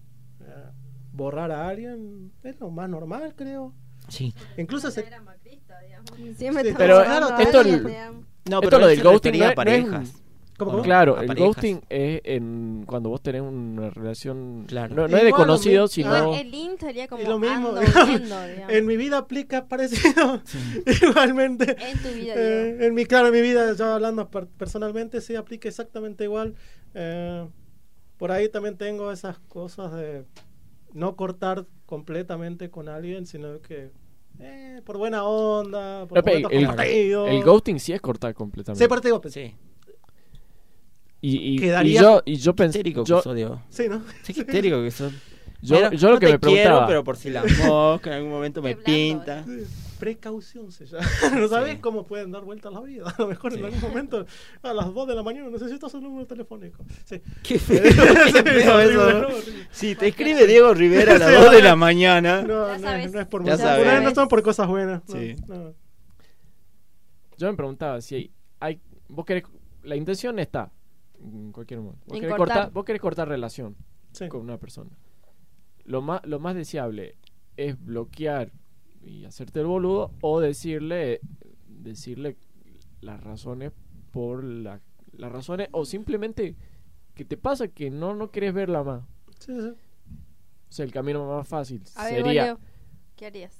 borrar a alguien es lo más normal, creo. Sí. Incluso se... Sí, pero claro, esto, el, no, esto lo del ghosting no, parejas. No es, ¿Cómo, cómo? Claro, a el parejas. ghosting es en cuando vos tenés una relación, claro. no, no es de conocido, sino Igual el link sería como lo mismo, ando digamos, viendo, digamos. En mi vida aplica parecido. Sí. Igualmente. En tu vida, eh, en mi claro, en mi vida, yo hablando per- personalmente, sí aplica exactamente igual. Eh, por ahí también tengo esas cosas de no cortar completamente con alguien, sino que eh, por buena onda, por no, el, el, el ghosting sí es cortar completamente. Sí, por eso pues, sí. Y, y, Quedaría y yo y yo pensé histérico yo, que sos, Diego. Sí, ¿no? Sí, qué histérico que sos. Yo, Pero, yo lo no que te me preguntaba, quiero, pero por si las moscas en algún momento me Qué pinta. Sí, precaución se llama. No sabés Sí. cómo pueden dar vueltas la vida. A lo mejor Sí. en algún momento a las dos de la mañana necesitas un número telefónico. Sí. Qué feo, qué feo eso. Si te escribe Diego Rivera a las dos de la mañana. No, Ya no, sabes. es, no es por Ya mucho. sabes. No son por cosas buenas. No, Sí. no. yo me preguntaba si hay, hay vos querés, la intención está en cualquier momento. Vos En querés cortar. cortar, vos querés cortar relación Sí. con una persona. Lo más lo más deseable es bloquear y hacerte el boludo o decirle decirle las razones por la, las razones o simplemente que te pasa que no no querés verla más. Sí, sí. O sea, el camino más fácil A ver, sería Leo, ¿qué harías?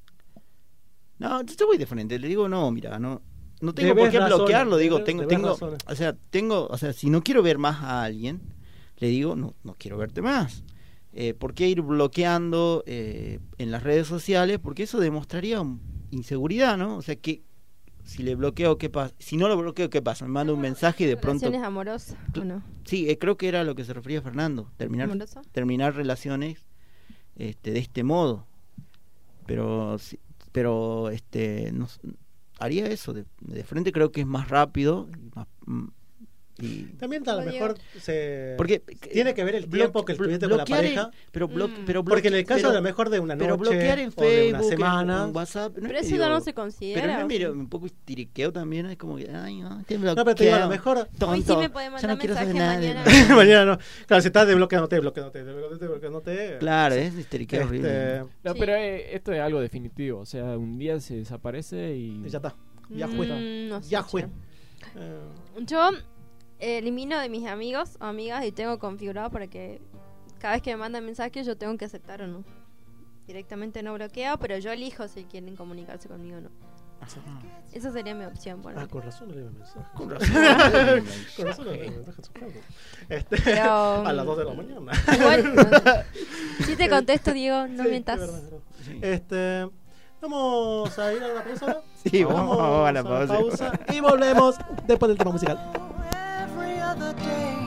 No, yo te voy de frente, le digo, no, mira, no no tengo Debes por qué razones, bloquearlo, digo, debes- tengo debes tengo, razones. o sea, tengo, o sea, si no quiero ver más a alguien, le digo, no no quiero verte más. Eh, ¿por qué ir bloqueando eh, en las redes sociales? Porque eso demostraría un- inseguridad, ¿no? O sea, que si le bloqueo, ¿qué pasa? Si no lo bloqueo, ¿qué pasa? Me manda un mensaje y de pronto... ¿Relaciones amorosas o no? Sí, eh, creo que era a lo que se refería Fernando, terminar ¿Amorosa? terminar relaciones este, de este modo. Pero sí, pero este no, s- haría eso de, de frente, creo que es más rápido y más, mm, y También a lo Oye. mejor se... porque tiene que ver el tiempo que blo- estuviste con la bloquear en- pareja. pero blo- Mm. pero Porque en el bloque- caso pero- a lo mejor de una noche pero bloquear en o de Facebook, una en- semana. en WhatsApp, no Pero es eso medio- ya no se considera. pero no es ¿o medio sí? un poco tiriqueo también, es como que ay, no, te No, pero te digo, a lo bloqueo, mejor tonto, Hoy sí me puede ya mandar no quiero saber mensaje nada de- mañana. mañana no. Claro, si estás desbloqueándote, bloqueándote, desbloqueándote, desbloqueándote. Claro, es histeriqueo Este, horrible. no, Sí. pero eh, esto es algo definitivo, o sea, un día se desaparece y y ya está. Ya fue. Mm, no sé, Ya fue. che. Eh, Yo elimino de mis amigos o amigas y tengo configurado para que cada vez que me mandan mensajes yo tengo que aceptar o no. Directamente no bloqueo, pero yo elijo si quieren comunicarse conmigo o no. Esa sería mi opción. Por Ah, con razón no le mensaje. Con razón. razón. Con razón no le mensaje a su padre. Este, Pero, a las dos de la mañana. Igual, no. Si te contesto, Diego, no Sí, mientas. es verdad, es verdad. Este, vamos a ir a la pausa. Sí, vamos, vamos a la pausa. pausa y volvemos después del tema musical. Every other day,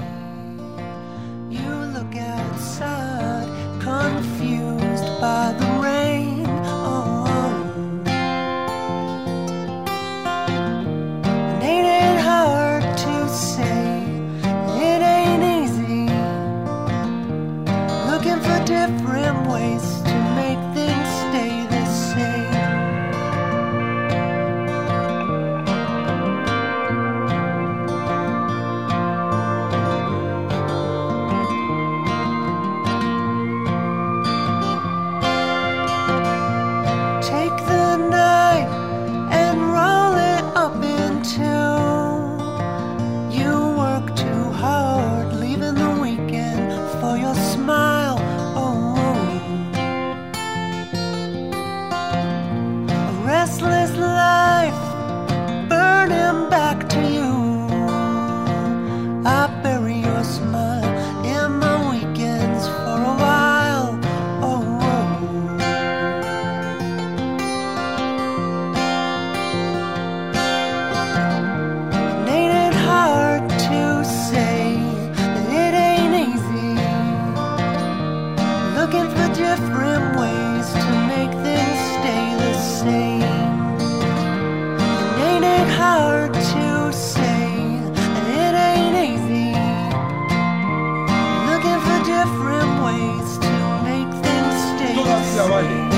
you look outside, confused by the rain. Oh, and ain't it hard to say? It ain't easy. Looking for different ways to make things stay the same. Take the night and roll it up in two. You work too hard, leaving the weekend for your smile. Oh, a restless life burning back to you. I bury your smile in my weekends for a while. Oh, and ain't it hard to say that it ain't easy? Looking for different ways to make things stay the same. And ain't it hard to say that it ain't easy? Looking for different ways to make things stay the same.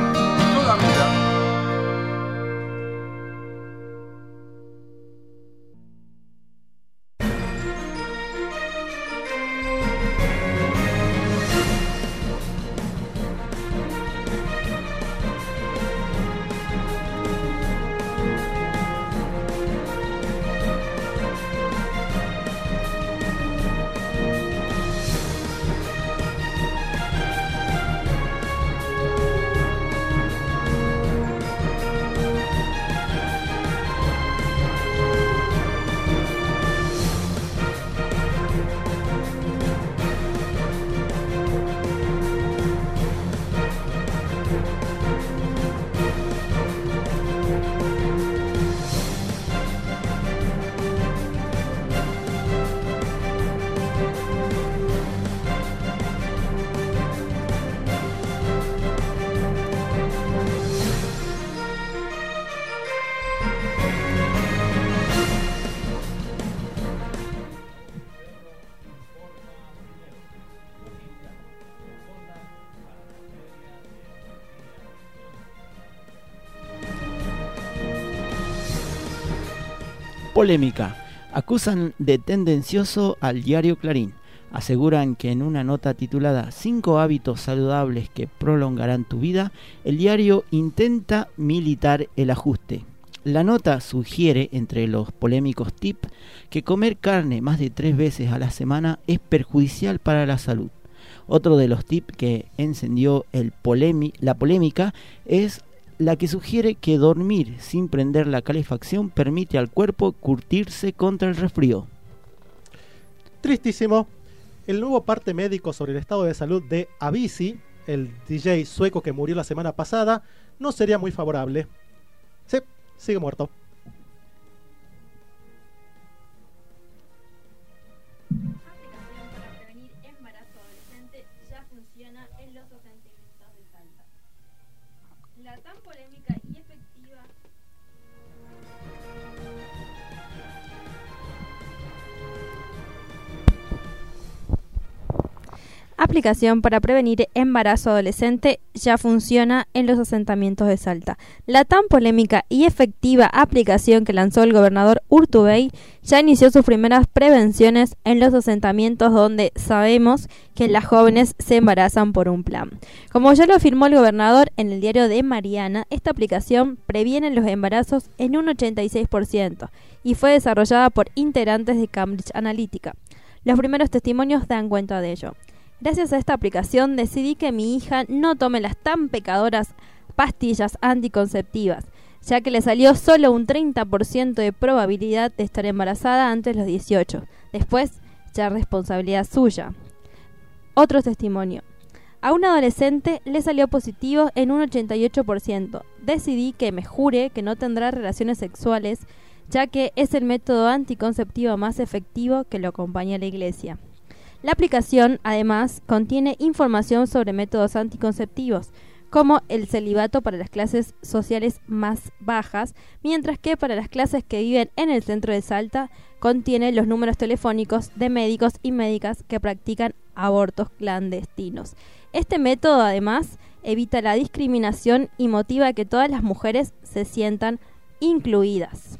Polémica. Acusan de tendencioso al diario Clarín. Aseguran que en una nota titulada Cinco hábitos saludables que prolongarán tu vida, el diario intenta militar el ajuste. La nota sugiere, entre los polémicos tips, que comer carne más de tres veces a la semana es perjudicial para la salud. Otro de los tips que encendió el polémi- la polémica es la que sugiere que dormir sin prender la calefacción permite al cuerpo curtirse contra el resfrío. Tristísimo. El nuevo parte médico sobre el estado de salud de Avicii, el D J sueco que murió la semana pasada, no sería muy favorable. Sí, sigue muerto. Aplicación para prevenir embarazo adolescente ya funciona en los asentamientos de Salta. La tan polémica y efectiva aplicación para prevenir embarazo adolescente ya funciona en los asentamientos de Salta. La tan polémica y efectiva aplicación que lanzó el gobernador Urtubey ya inició sus primeras prevenciones en los asentamientos donde sabemos que las jóvenes se embarazan por un plan. Como ya lo afirmó el gobernador en el diario de Mariana, esta aplicación previene los embarazos en un ochenta y seis por ciento y fue desarrollada por integrantes de Cambridge Analytica. Los primeros testimonios dan cuenta de ello. Gracias a esta aplicación decidí que mi hija no tome las tan pecadoras pastillas anticonceptivas, ya que le salió solo un treinta por ciento de probabilidad de estar embarazada antes de los dieciocho. Después, ya responsabilidad suya. Otro testimonio. A un adolescente le salió positivo en un ochenta y ocho por ciento. Decidí que me jure que no tendrá relaciones sexuales, ya que es el método anticonceptivo más efectivo que lo acompaña la iglesia. La aplicación, además, contiene información sobre métodos anticonceptivos, como el celibato para las clases sociales más bajas, mientras que para las clases que viven en el centro de Salta, contiene los números telefónicos de médicos y médicas que practican abortos clandestinos. Este método, además, evita la discriminación y motiva a que todas las mujeres se sientan incluidas.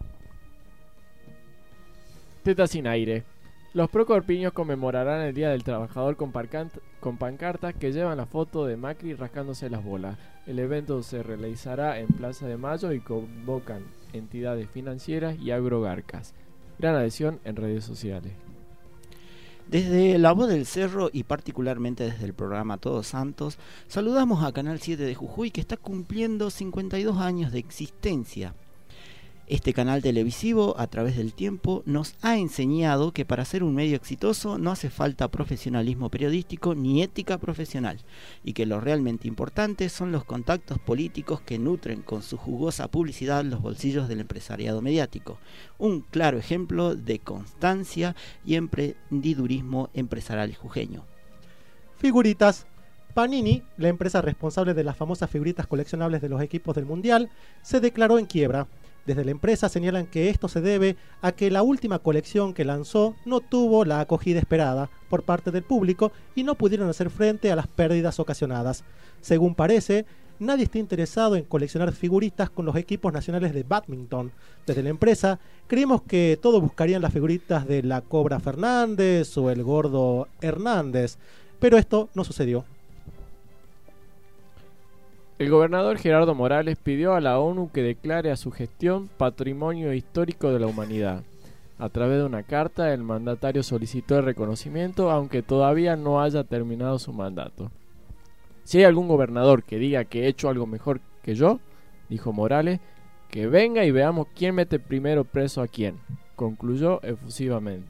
Teta sin aire. Los procorpiños conmemorarán el Día del Trabajador con, parcant- con pancartas que llevan la foto de Macri rascándose las bolas. El evento se realizará en Plaza de Mayo y convocan entidades financieras y agrogarcas. Gran adhesión en redes sociales. Desde La Voz del Cerro y particularmente desde el programa Todos Santos, saludamos a Canal siete de Jujuy, que está cumpliendo cincuenta y dos años de existencia. Este canal televisivo, a través del tiempo, nos ha enseñado que para ser un medio exitoso no hace falta profesionalismo periodístico ni ética profesional, y que lo realmente importante son los contactos políticos que nutren con su jugosa publicidad los bolsillos del empresariado mediático. Un claro ejemplo de constancia y emprendidurismo empresarial jujeño. Figuritas. Panini, la empresa responsable de las famosas figuritas coleccionables de los equipos del Mundial, se declaró en quiebra. Desde la empresa señalan que esto se debe a que la última colección que lanzó no tuvo la acogida esperada por parte del público y no pudieron hacer frente a las pérdidas ocasionadas. Según parece, nadie está interesado en coleccionar figuritas con los equipos nacionales de bádminton. Desde la empresa creímos que todos buscarían las figuritas de la Cobra Fernández o el Gordo Hernández, pero esto no sucedió. El gobernador Gerardo Morales pidió a la ONU que declare a su gestión Patrimonio Histórico de la Humanidad. A través de una carta, el mandatario solicitó el reconocimiento, aunque todavía no haya terminado su mandato. Si hay algún gobernador que diga que he hecho algo mejor que yo, dijo Morales, que venga y veamos quién mete primero preso a quién, concluyó efusivamente.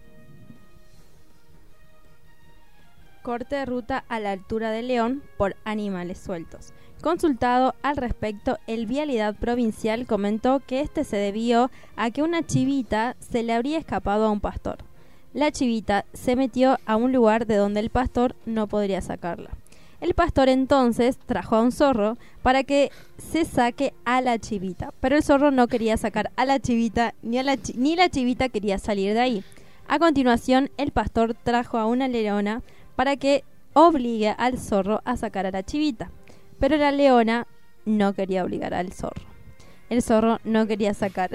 Corte de ruta a la altura de León por animales sueltos. Consultado al respecto, el Vialidad Provincial comentó que este se debió a que una chivita se le habría escapado a un pastor. La chivita se metió a un lugar de donde el pastor no podría sacarla. El pastor entonces trajo a un zorro para que se saque a la chivita, pero el zorro no quería sacar a la chivita ni, a la chi- ni la chivita quería salir de ahí. A continuación, el pastor trajo a una leona para que obligue al zorro a sacar a la chivita. Pero la leona no quería obligar al zorro. El zorro no quería sacar.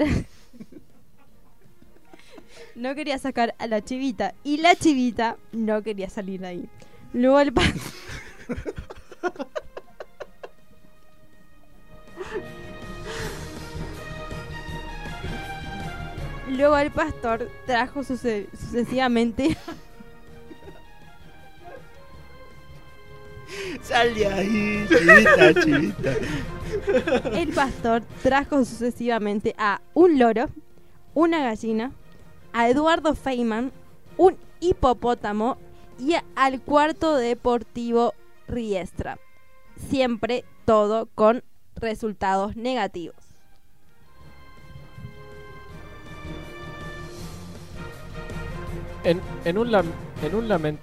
no quería sacar a la chivita. Y la chivita no quería salir de ahí. Luego el pastor. Luego el pastor trajo suce- sucesivamente. Sal de ahí, chivita, chivita. El pastor trajo sucesivamente a un loro, una gallina, a Eduardo Feynman, un hipopótamo y al cuarto deportivo Riestra. Siempre todo con resultados negativos. En, en un lam- en un lament-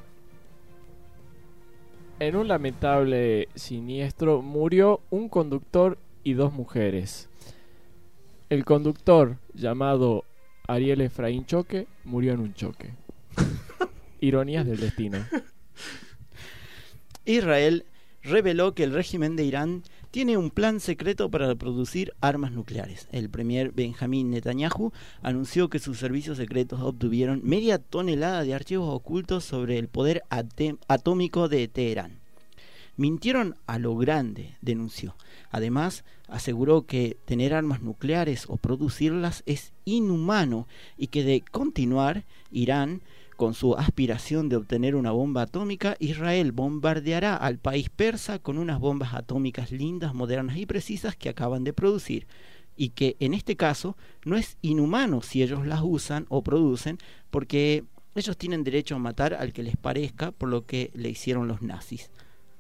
En un lamentable siniestro murió un conductor y dos mujeres. El conductor, llamado Ariel Efraín Choque, murió en un choque. Ironías del destino. Israel reveló que el régimen de Irán tiene un plan secreto para producir armas nucleares. El premier Benjamin Netanyahu anunció que sus servicios secretos obtuvieron media tonelada de archivos ocultos sobre el poder atem- atómico de Teherán. Mintieron a lo grande, denunció. Además, aseguró que tener armas nucleares o producirlas es inhumano y que de continuar, Irán, con su aspiración de obtener una bomba atómica, Israel bombardeará al país persa con unas bombas atómicas lindas, modernas y precisas que acaban de producir. Y que en este caso no es inhumano si ellos las usan o producen, porque ellos tienen derecho a matar al que les parezca por lo que le hicieron los nazis.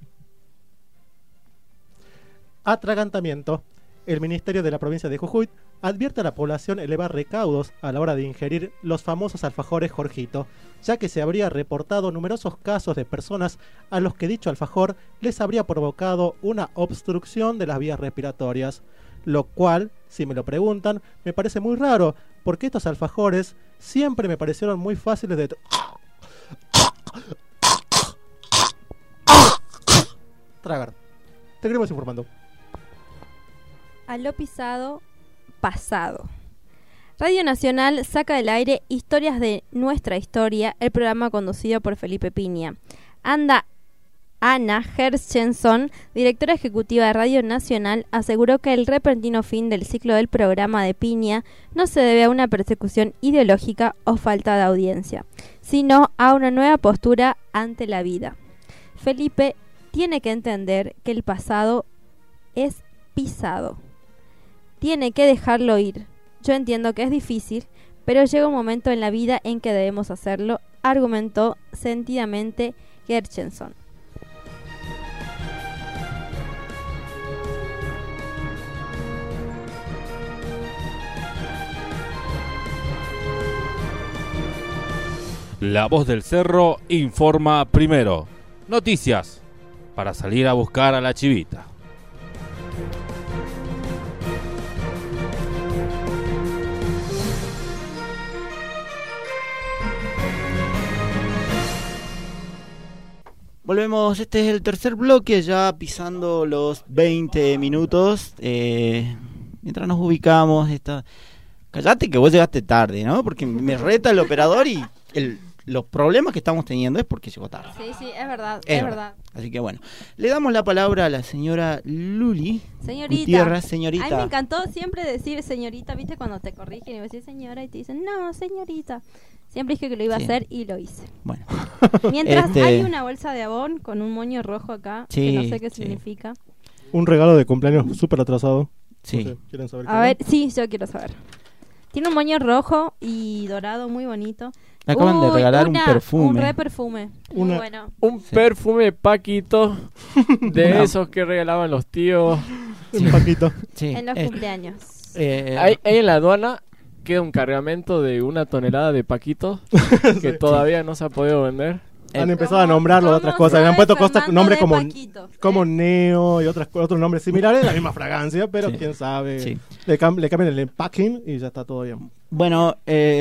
Atragantamiento. El Ministerio de la Provincia de Jujuy advierte a la población elevar recaudos a la hora de ingerir los famosos alfajores Jorgito, ya que se habría reportado numerosos casos de personas a los que dicho alfajor les habría provocado una obstrucción de las vías respiratorias, lo cual, si me lo preguntan, me parece muy raro, porque estos alfajores siempre me parecieron muy fáciles de tragar. Te queremos informando. A lo pisado, pasado. Radio Nacional saca del aire Historias de Nuestra Historia, el programa conducido por Felipe Piña. Anda Ana Hershenson, directora ejecutiva de Radio Nacional, aseguró que el repentino fin del ciclo del programa de Piña no se debe a una persecución ideológica o falta de audiencia, sino a una nueva postura ante la vida. Felipe tiene que entender que el pasado es pisado. Tiene que dejarlo ir. Yo entiendo que es difícil, pero llega un momento en la vida en que debemos hacerlo, argumentó sentidamente Gershenson. La Voz del Cerro informa primero. Noticias para salir a buscar a la chivita. Volvemos, este es el tercer bloque, ya pisando los veinte minutos. Eh, mientras nos ubicamos, esta... Callate que vos llegaste tarde, ¿no? Porque me reta el operador y el, los problemas que estamos teniendo es porque llegó tarde. Sí, sí, es verdad, Es es, verdad. verdad. Así que bueno, le damos la palabra a la señora Luli Señorita. Gutiérrez, señorita. A mí me encantó siempre decir señorita, ¿viste? Cuando te corrigen y vos decís señora y te dicen, no, señorita. Siempre dije que lo iba Sí. a hacer y lo hice. Bueno. Mientras Este- hay una bolsa de abón con un moño rojo acá, Sí, que no sé qué sí. significa. Un regalo de cumpleaños súper atrasado. Sí. No sé, ¿quieren saber A qué ver, es? sí, yo quiero saber. Tiene un moño rojo y dorado muy bonito. Me acaban de Uy, regalar un una- perfume. Un re perfume. Muy Una- bueno. Un Sí. perfume Paquito de Una- esos que regalaban los tíos. Un paquito. Sí, En los es- cumpleaños. eh, Ahí, ahí en la aduana queda un cargamento de una tonelada de Paquitos que todavía no se ha podido vender. Han Eh, empezado a nombrarlo de otras cosas. Le han puesto cosas, nombres como, Paquitos, como ¿eh? Neo y otras, otros nombres similares, la misma fragancia, pero Sí. quién sabe. Sí. Le, cam- le cambian el empaquing y ya está todo bien. Bueno,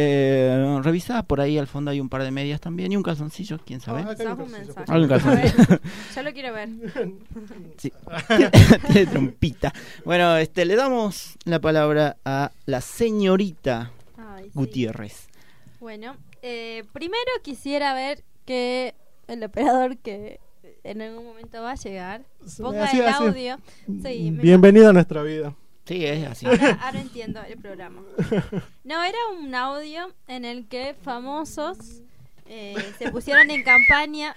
eh, revisá, por ahí al fondo hay un par de medias también y un calzoncillo, quién sabe. Ah, acá hay Sos un un calzoncillo. mensaje. Hay un A calzoncillo. ver, yo lo quiero ver. Sí. Tiene trompita. Bueno, este, le damos la palabra a la señorita Ay, sí. Gutiérrez. Bueno, eh, primero quisiera ver que el operador que en algún momento va a llegar ponga Así, el así. audio. Sí, me- Bienvenido a nuestra vida. Sí, es así. Ahora, ahora entiendo el programa. No, era un audio en el que famosos eh, se pusieron en campaña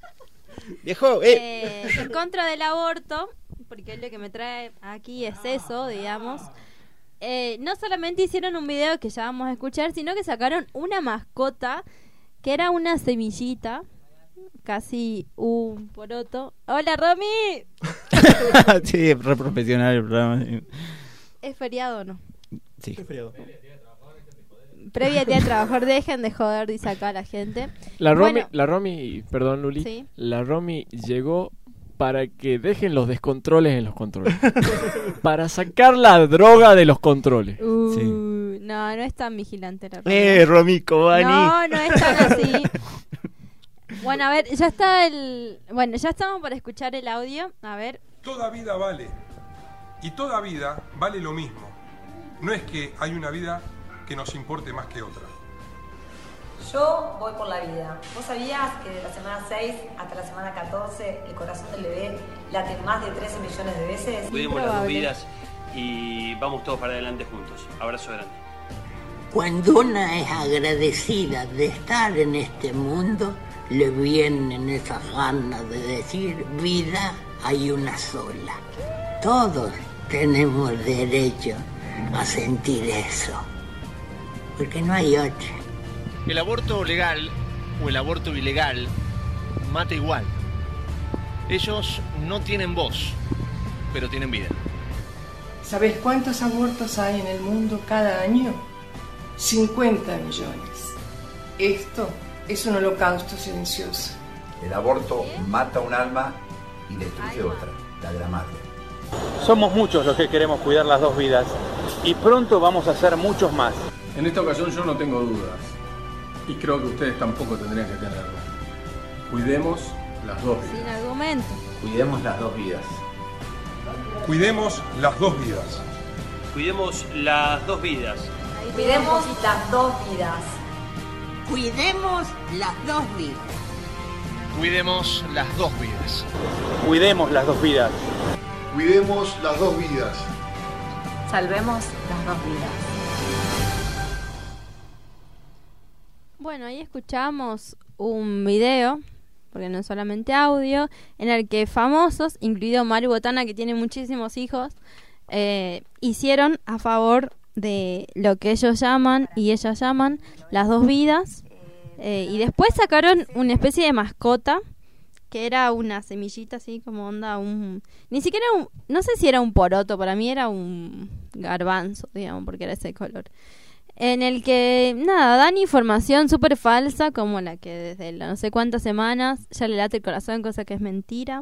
Viejo, eh. eh, en contra del aborto, porque lo que me trae aquí es eso, digamos. Eh, no solamente hicieron un video que ya vamos a escuchar, sino que sacaron una mascota que era una semillita, casi un poroto. ¡Hola, Romy! Sí, re profesional el programa. ¿Es feriado o no? Sí. Qué feriado. Previa día de trabajar, dejen de joder, dice acá la gente. La Romy, Bueno. la Romy, perdón Luli, Sí. la Romy llegó para que dejen los descontroles en los controles. Para sacar la droga de los controles. Uh, Sí. No, no es tan vigilante la Romy. Eh, Romy Cobani. No, no es tan así. Bueno, a ver, ya está el... Bueno, ya estamos para escuchar el audio. A ver. Toda vida vale. Y toda vida vale lo mismo. No es que hay una vida que nos importe más que otra. Yo voy por la vida. ¿Vos sabías que de la semana seis hasta la semana catorce el corazón del bebé late más de trece millones de veces? Cuidemos las dos vidas y vamos todos para adelante juntos. Abrazo grande. Cuando una es agradecida de estar en este mundo, le vienen esas ganas de decir, vida hay una sola. Todos tenemos derecho a sentir eso, porque no hay otra. El aborto legal o el aborto ilegal mata igual. Ellos no tienen voz, pero tienen vida. ¿Sabes cuántos abortos hay en el mundo cada año? cincuenta millones. Esto es un holocausto silencioso. El aborto mata un alma y destruye otra, la de la madre. Somos muchos los que queremos cuidar las dos vidas y pronto vamos a ser muchos más. En esta ocasión yo no tengo dudas y creo que ustedes tampoco tendrían que tenerlas. Cuidemos las dos vidas. Sin argumento. Cuidemos las dos vidas. Cuidemos las dos vidas. Cuidemos las dos vidas. Cuidemos las dos vidas. Cuidemos las dos vidas. Cuidemos las dos vidas. Cuidemos las dos vidas. Cuidemos las dos vidas. Salvemos las dos vidas. Bueno, ahí escuchamos un video, porque no es solamente audio, en el que famosos, incluido Mario Botana, que tiene muchísimos hijos, eh, hicieron a favor de lo que ellos llaman y ellas llaman las dos vidas, eh, y después sacaron una especie de mascota que era una semillita así como onda un, ni siquiera un, no sé si era un poroto, para mí era un garbanzo, digamos, porque era ese color, en el que nada, dan información súper falsa, como la que desde la no sé cuántas semanas ya le late el corazón, cosa que es mentira,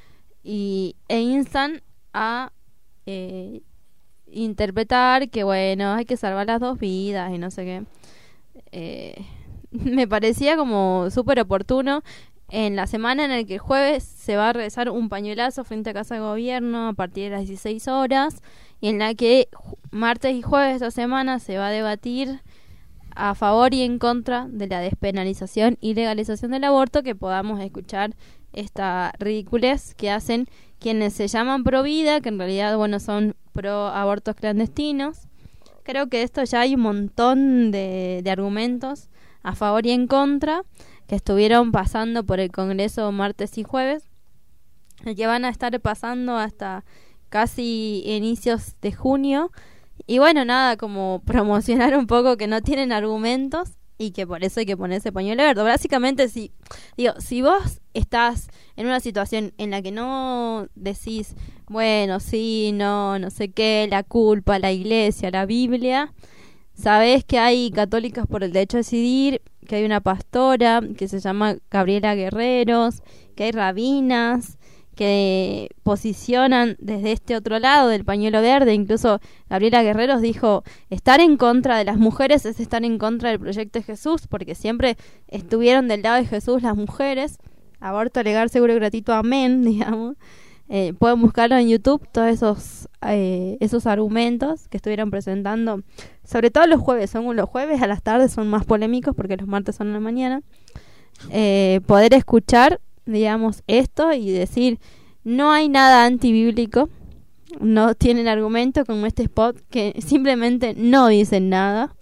y e instan a eh, interpretar que bueno, hay que salvar las dos vidas y no sé qué. Eh, me parecía como súper oportuno en la semana en la que el jueves se va a realizar un pañuelazo frente a Casa de Gobierno a partir de las dieciséis horas, y en la que martes y jueves de esta semana se va a debatir a favor y en contra de la despenalización y legalización del aborto, que podamos escuchar esta ridiculez que hacen quienes se llaman pro vida, que en realidad bueno son pro abortos clandestinos. Creo que esto ya hay un montón de, de argumentos a favor y en contra que estuvieron pasando por el Congreso martes y jueves, y que van a estar pasando hasta casi inicios de junio. Y bueno, nada, como promocionar un poco que no tienen argumentos y que por eso hay que ponerse pañuelo verde. Básicamente, si, digo, si vos estás en una situación en la que no decís, bueno, sí, no, no sé qué, la culpa, la iglesia, la Biblia, sabés que hay católicas por el derecho a decidir, que hay una pastora que se llama Gabriela Guerreros, que hay rabinas que posicionan desde este otro lado del pañuelo verde. Incluso Gabriela Guerreros dijo, estar en contra de las mujeres es estar en contra del proyecto de Jesús, porque siempre estuvieron del lado de Jesús las mujeres. Aborto legal, seguro y gratuito, amén, digamos. Eh, pueden buscarlo en YouTube, todos esos eh, esos argumentos que estuvieron presentando, sobre todo los jueves. Son los jueves a las tardes son más polémicos porque los martes son en la mañana. Eh, poder escuchar, digamos, esto y decir, no hay nada antibíblico, no tienen argumento como este spot que simplemente no dicen nada.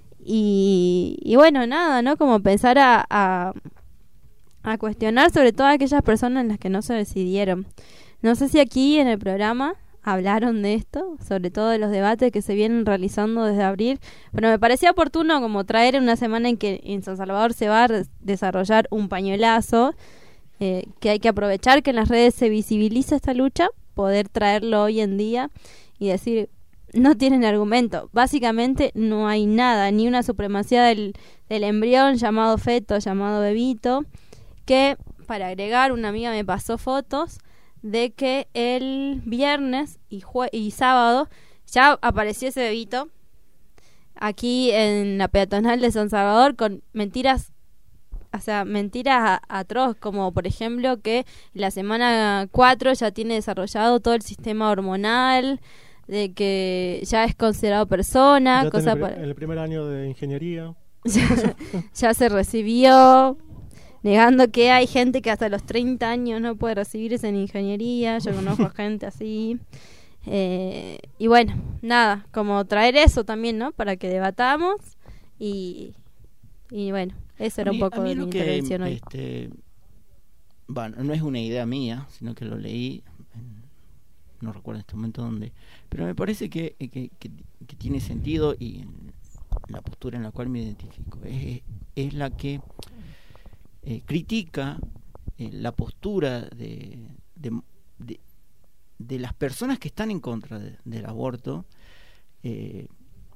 Y, y bueno, nada, ¿no? Como pensar a, a, a cuestionar sobre todo a aquellas personas en las que no se decidieron. No sé si aquí en el programa hablaron de esto, sobre todo de los debates que se vienen realizando desde abril, pero me parecía oportuno como traer una semana en que en San Salvador se va a re- desarrollar un pañuelazo, eh, que hay que aprovechar que en las redes se visibiliza esta lucha, poder traerlo hoy en día y decir, no tienen argumento, básicamente no hay nada, ni una supremacía del, del embrión llamado feto, llamado bebito, que para agregar, una amiga me pasó fotos de que el viernes y, jue- y sábado ya apareció ese bebito aquí en la peatonal de San Salvador con mentiras o sea, mentiras a- atroz, como por ejemplo que la semana cuatro ya tiene desarrollado todo el sistema hormonal, de que ya es considerado persona, Ya cosa en, el, pri- para- en el primer año de ingeniería. ya, ya se recibió, negando que hay gente que hasta los treinta años no puede recibirse en ingeniería. Yo conozco a gente así. Eh, y bueno, nada, como traer eso también, ¿no? Para que debatamos y, y bueno, eso era A mí- un poco a mí de lo mi que, intervención hoy. este, bueno, no es una idea mía, sino que lo leí, en- no recuerdo en este momento dónde, pero me parece que, que, que- que tiene sentido y en la postura en la cual me identifico. Es, es la que eh, critica eh, la postura de, de, de, de las personas que están en contra de- del aborto eh,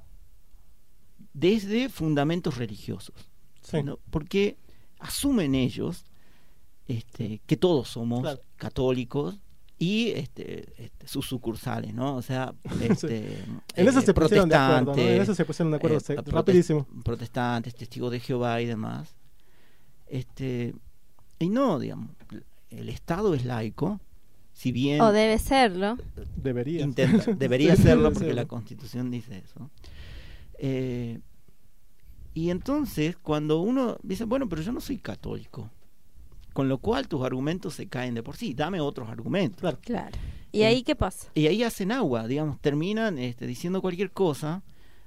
desde fundamentos religiosos. Sí. ¿no? Porque asumen ellos este, que todos somos Claro. católicos y este, este, sus sucursales, ¿no? O sea, este, En eso eh, se pusieron de acuerdo, ¿no? En protestantes, eso se pusieron de acuerdo, eh, se- protes- rapidísimo. protestantes, testigos de Jehová y demás. Este, y no, digamos, el Estado es laico, si bien O debe serlo. Debería. intenta- debería Sí, serlo debe porque serlo. la Constitución dice eso. Eh, y entonces, cuando uno dice, bueno, pero yo no soy católico, con lo cual tus argumentos se caen de por sí, dame otros argumentos. Claro. ¿Y ahí qué pasa? Y ahí hacen agua, digamos, terminan este, diciendo cualquier cosa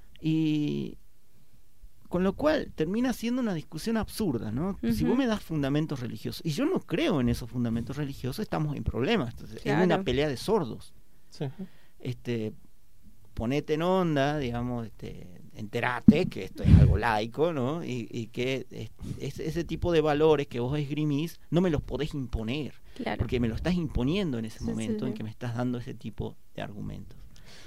y con lo cual termina siendo una discusión absurda, ¿no? Si Ujú. vos me das fundamentos religiosos y yo no creo en esos fundamentos religiosos, estamos en problemas. Entonces, Claro. es una pelea de sordos. Sí. Este, ponete en onda, digamos, este, enterate que esto es algo laico, ¿no? Y, y que es, es- ese tipo de valores que vos esgrimís no me los podés imponer, Claro. porque me lo estás imponiendo en ese Sí, momento sí, en sí. que me estás dando ese tipo de argumentos.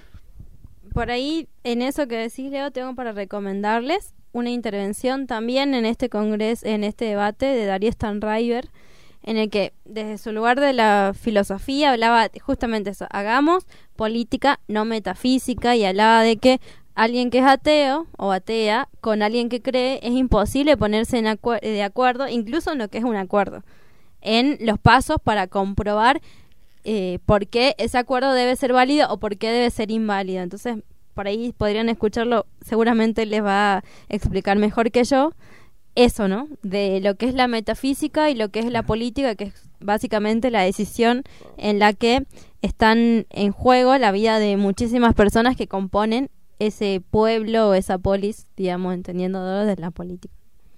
Por ahí, en eso que decís, Leo, tengo para recomendarles una intervención también en este congreso, en este debate de Darío Stanriver, en el que desde su lugar de la filosofía hablaba de justamente eso, hagamos política no metafísica, y hablaba de que alguien que es ateo o atea con alguien que cree es imposible ponerse en acuer- de acuerdo, incluso en lo que es un acuerdo, en los pasos para comprobar eh, por qué ese acuerdo debe ser válido o por qué debe ser inválido. Entonces, por ahí podrían escucharlo, seguramente les va a explicar mejor que yo eso, ¿no? De lo que es la metafísica y lo que es la política, que es básicamente la decisión en la que están en juego la vida de muchísimas personas que componen ese pueblo o esa polis, digamos, entendiendo de la política.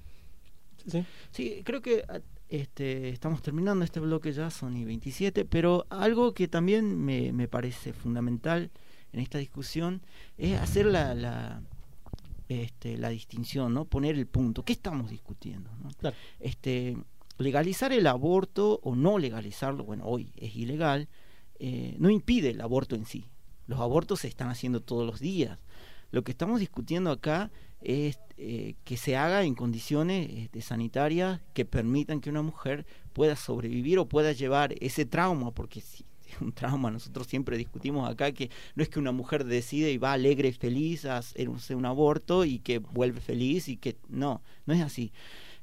Sí. Sí, creo que a- este, estamos terminando este bloque ya, son y veintisiete, pero algo que también me, me parece fundamental en esta discusión es hacer la, la, este, la distinción, ¿no? Poner el punto. ¿Qué estamos discutiendo? ¿no? Claro. Este, legalizar el aborto o no legalizarlo, bueno, hoy es ilegal, eh, no impide el aborto en sí. Los abortos se están haciendo todos los días. Lo que estamos discutiendo acá es eh, que se haga en condiciones este, sanitarias que permitan que una mujer pueda sobrevivir o pueda llevar ese trauma, porque si es un trauma, nosotros siempre discutimos acá que no es que una mujer decide y va alegre y feliz a hacer un, hacer un aborto y que vuelve feliz y que no, no es así,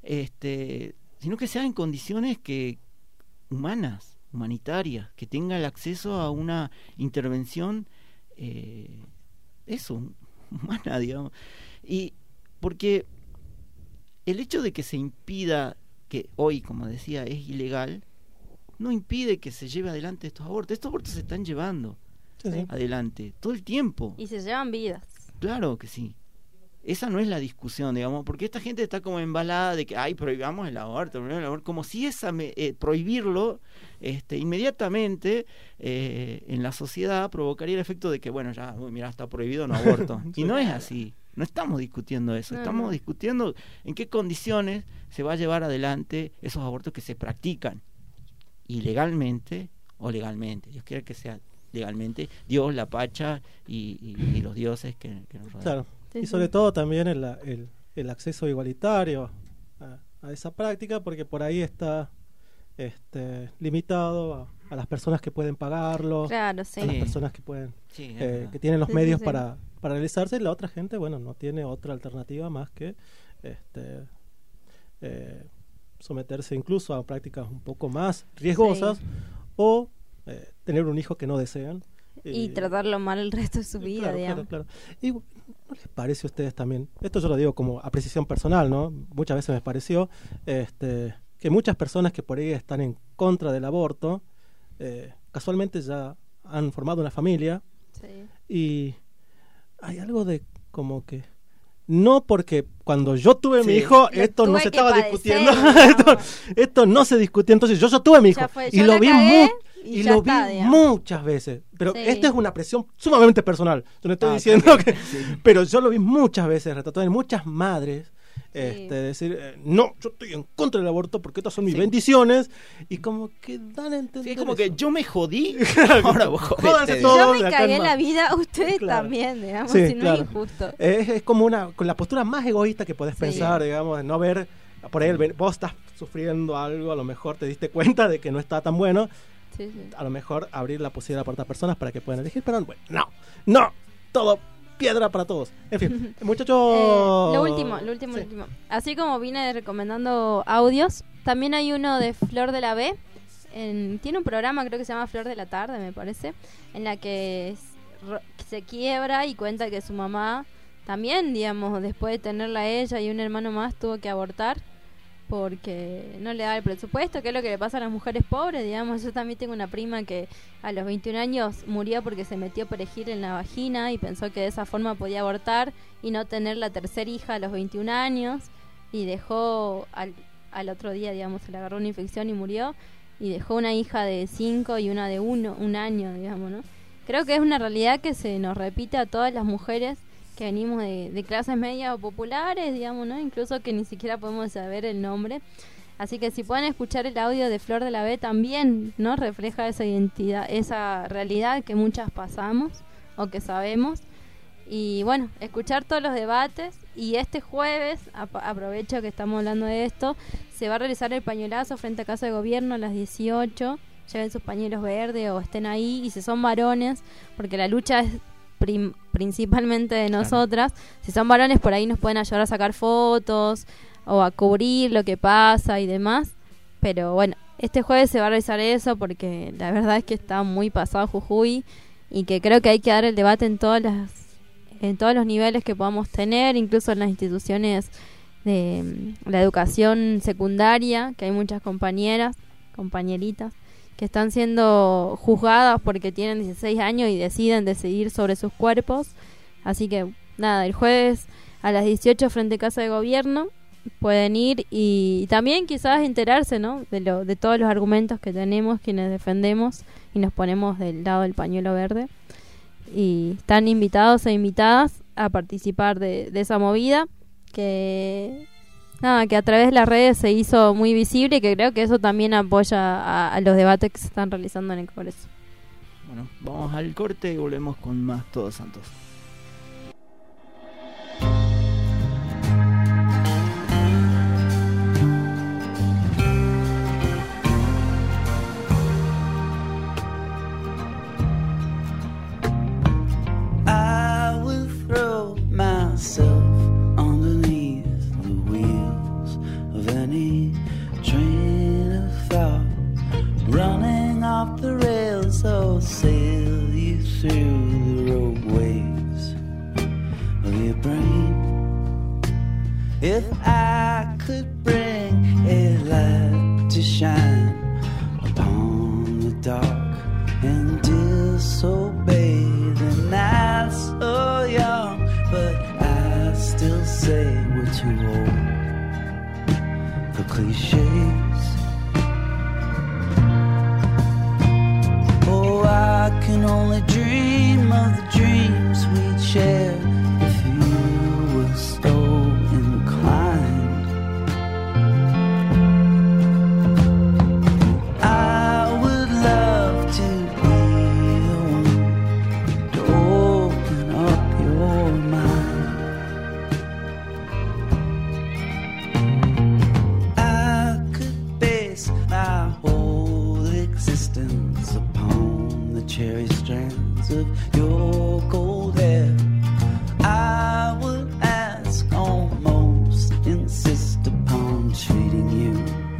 este, sino que sea en condiciones que humanas, humanitarias, que tenga el acceso a una intervención eh, eso, humana, digamos. Y porque el hecho de que se impida, que hoy, como decía, es ilegal, no impide que se lleve adelante estos abortos. Estos abortos se están llevando Sí, sí. adelante todo el tiempo. Y se llevan vidas. Claro que sí. Esa no es la discusión, digamos, porque esta gente está como embalada de que, ay, prohibamos el aborto, prohibamos el aborto", como si esa me- eh, prohibirlo este, inmediatamente eh, en la sociedad provocaría el efecto de que, bueno, ya, uy, mira, está prohibido, no aborto. Y no es así. No estamos discutiendo eso. No, Estamos no. discutiendo en qué condiciones se va a llevar adelante esos abortos que se practican ilegalmente o legalmente. Dios quiera que sea legalmente. Dios, la Pacha y, y- y los dioses que, que nos rodean. Claro. Sí, Y sí. sobre todo también el, el, el acceso igualitario a, a esa práctica, porque por ahí está este, limitado a, a las personas que pueden pagarlo, Claro, sí. a las Sí. personas que pueden Sí, es eh, verdad. que tienen los Sí, sí, medios sí. para, para realizarse, y la otra gente, bueno, no tiene otra alternativa más que este, eh, someterse incluso a prácticas un poco más riesgosas, sí. o eh, tener un hijo que no desean. Y eh, tratarlo mal el resto de su vida, claro, digamos. Claro, claro. Y ¿no les parece a ustedes también? Esto yo lo digo como apreciación personal, ¿no? Muchas veces me pareció este, que muchas personas que por ahí están en contra del aborto, eh, casualmente ya han formado una familia, sí. y hay algo de como que no, porque cuando yo tuve sí. mi hijo, lo esto no se estaba padecer, discutiendo, esto, esto no se discutía, entonces yo, yo tuve mi hijo fue, y lo vi mucho. Y, y lo está, vi digamos. muchas veces. Pero sí. esto es una presión sumamente personal. Yo no estoy ah, diciendo okay. que... Sí. Pero yo lo vi muchas veces retratado en muchas madres. Sí. Este, decir, eh, no, yo estoy en contra del aborto porque estas son mis sí. bendiciones. Y como que dan a entender sí, es como eso. que yo me jodí, ahora vos jodete. Yo me cagué en la vida, ustedes claro. también, digamos, sí, si no claro. es injusto. Es, es como una con la postura más egoísta que podés sí. pensar, digamos, de no ver... Por ahí el, vos estás sufriendo algo, a lo mejor te diste cuenta de que no está tan bueno. Sí, sí. A lo mejor abrir la posibilidad para otras personas para que puedan elegir, pero bueno, no, no, todo piedra para todos. En fin, muchachos. Eh, lo último, lo último, sí. lo último. Así como vine recomendando audios, también hay uno de Flor de la B. En, tiene un programa, creo que se llama Flor de la Tarde, me parece, en la que es, se quiebra y cuenta que su mamá también, digamos, después de tenerla a ella y un hermano más, tuvo que abortar porque no le da el presupuesto, que es lo que le pasa a las mujeres pobres, digamos. Yo también tengo una prima que a los veintiún años murió porque se metió perejil en la vagina y pensó que de esa forma podía abortar y no tener la tercera hija a los veintiún años, y dejó al, al otro día, digamos, se le agarró una infección y murió, y dejó una hija de cinco y una de uno, un año, digamos, ¿no? Creo que es una realidad que se nos repite a todas las mujeres que venimos de, de clases medias o populares, digamos, ¿no? Incluso que ni siquiera podemos saber el nombre. Así que si pueden escuchar el audio de Flor de la B, también, ¿no? Refleja esa identidad, esa realidad que muchas pasamos o que sabemos. Y bueno, escuchar todos los debates. Y este jueves, ap- aprovecho que estamos hablando de esto, se va a realizar el pañuelazo frente a Casa de Gobierno a las dieciocho. Lleven sus pañuelos verdes o estén ahí. Y si son varones, porque la lucha es Prim- principalmente de nosotras, claro. Si son varones por ahí nos pueden ayudar a sacar fotos o a cubrir lo que pasa y demás, pero bueno, este jueves se va a realizar eso porque la verdad es que está muy pasado Jujuy y que creo que hay que dar el debate en todas las en todos los niveles que podamos tener, incluso en las instituciones de la educación secundaria, que hay muchas compañeras, compañeritas que están siendo juzgadas porque tienen dieciséis años y deciden decidir sobre sus cuerpos. Así que nada, el jueves a las dieciocho frente a Casa de Gobierno pueden ir y también quizás enterarse, ¿no? de lo de todos los argumentos que tenemos quienes defendemos y nos ponemos del lado del pañuelo verde. Y están invitados e invitadas a participar de, de esa movida que... Nada, que a través de las redes se hizo muy visible y que creo que eso también apoya a, a los debates que se están realizando en el Congreso. Bueno, vamos al corte y volvemos con más Todos Santos. I will throw myself underneath the wheels of any train of thought running off the rails, or sail you through the rogue waves of your brain. If I could bring a light to shine upon the dark and disobey the night so young, but I still say we're too old for cliches. Oh, I can only dream of the dreams we'd share if you were so inclined. I would love to be the one to open up your mind. I could base my whole existence upon the cherry strands of your gold hair. I would ask, almost insist upon treating you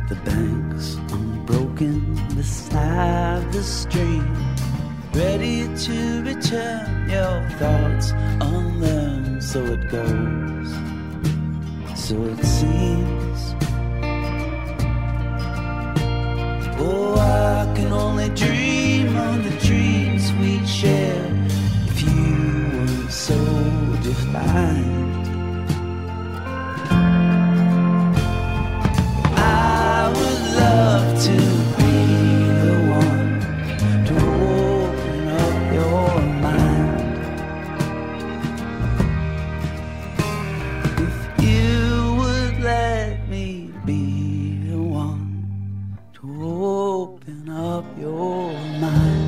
The banks unbroken beside the stream, ready to return your thoughts unlearned. So it goes, so it seems. Oh, I can only dream of the dreams we'd share if you weren't so defined. I would love to be the one to open up your mind. If you would let me be the one to open up your mind.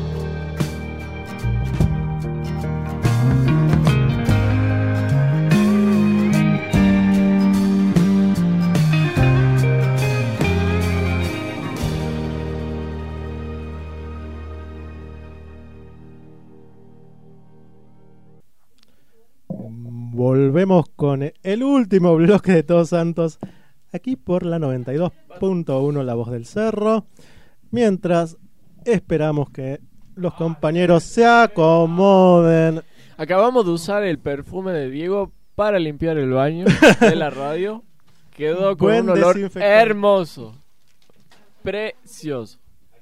Volvemos con el último bloque de Todos Santos, aquí por la noventa y dos punto uno La Voz del Cerro, mientras esperamos que los compañeros se acomoden. Acabamos de usar el perfume de Diego para limpiar el baño de la radio. Quedó con Buen un olor desinfectante. hermoso, precioso.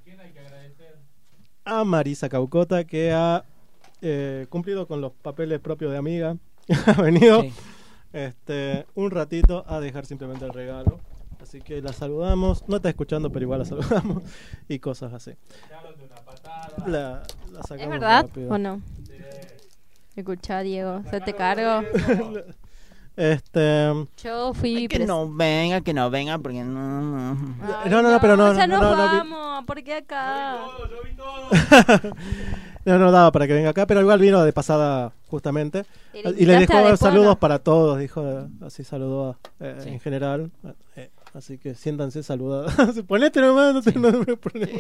A Marisa Caucota, que ha eh, cumplido con los papeles propios de amiga. Ha venido Sí. este, un ratito a dejar simplemente el regalo. Así que la saludamos. No está escuchando, pero igual la saludamos. Y cosas así. La, la sacamos ¿Es verdad rápido. o no? Escucha, Diego, se te cargo. Este, Yo fui Que pres- no venga, que no venga, porque no. no. Ay, no, no, no, pero no, ya no, nos no, no, vi- vamos, ¿por qué acá? no, no daba para que venga acá, pero igual vino de pasada justamente. ¿Y le Y le invitaste a dejó después o saludos no? para todos, dijo, eh, así saludó eh, Sí. en general. Eh, así que siéntanse saludados. Ponete nomás, no, te, no hay problema.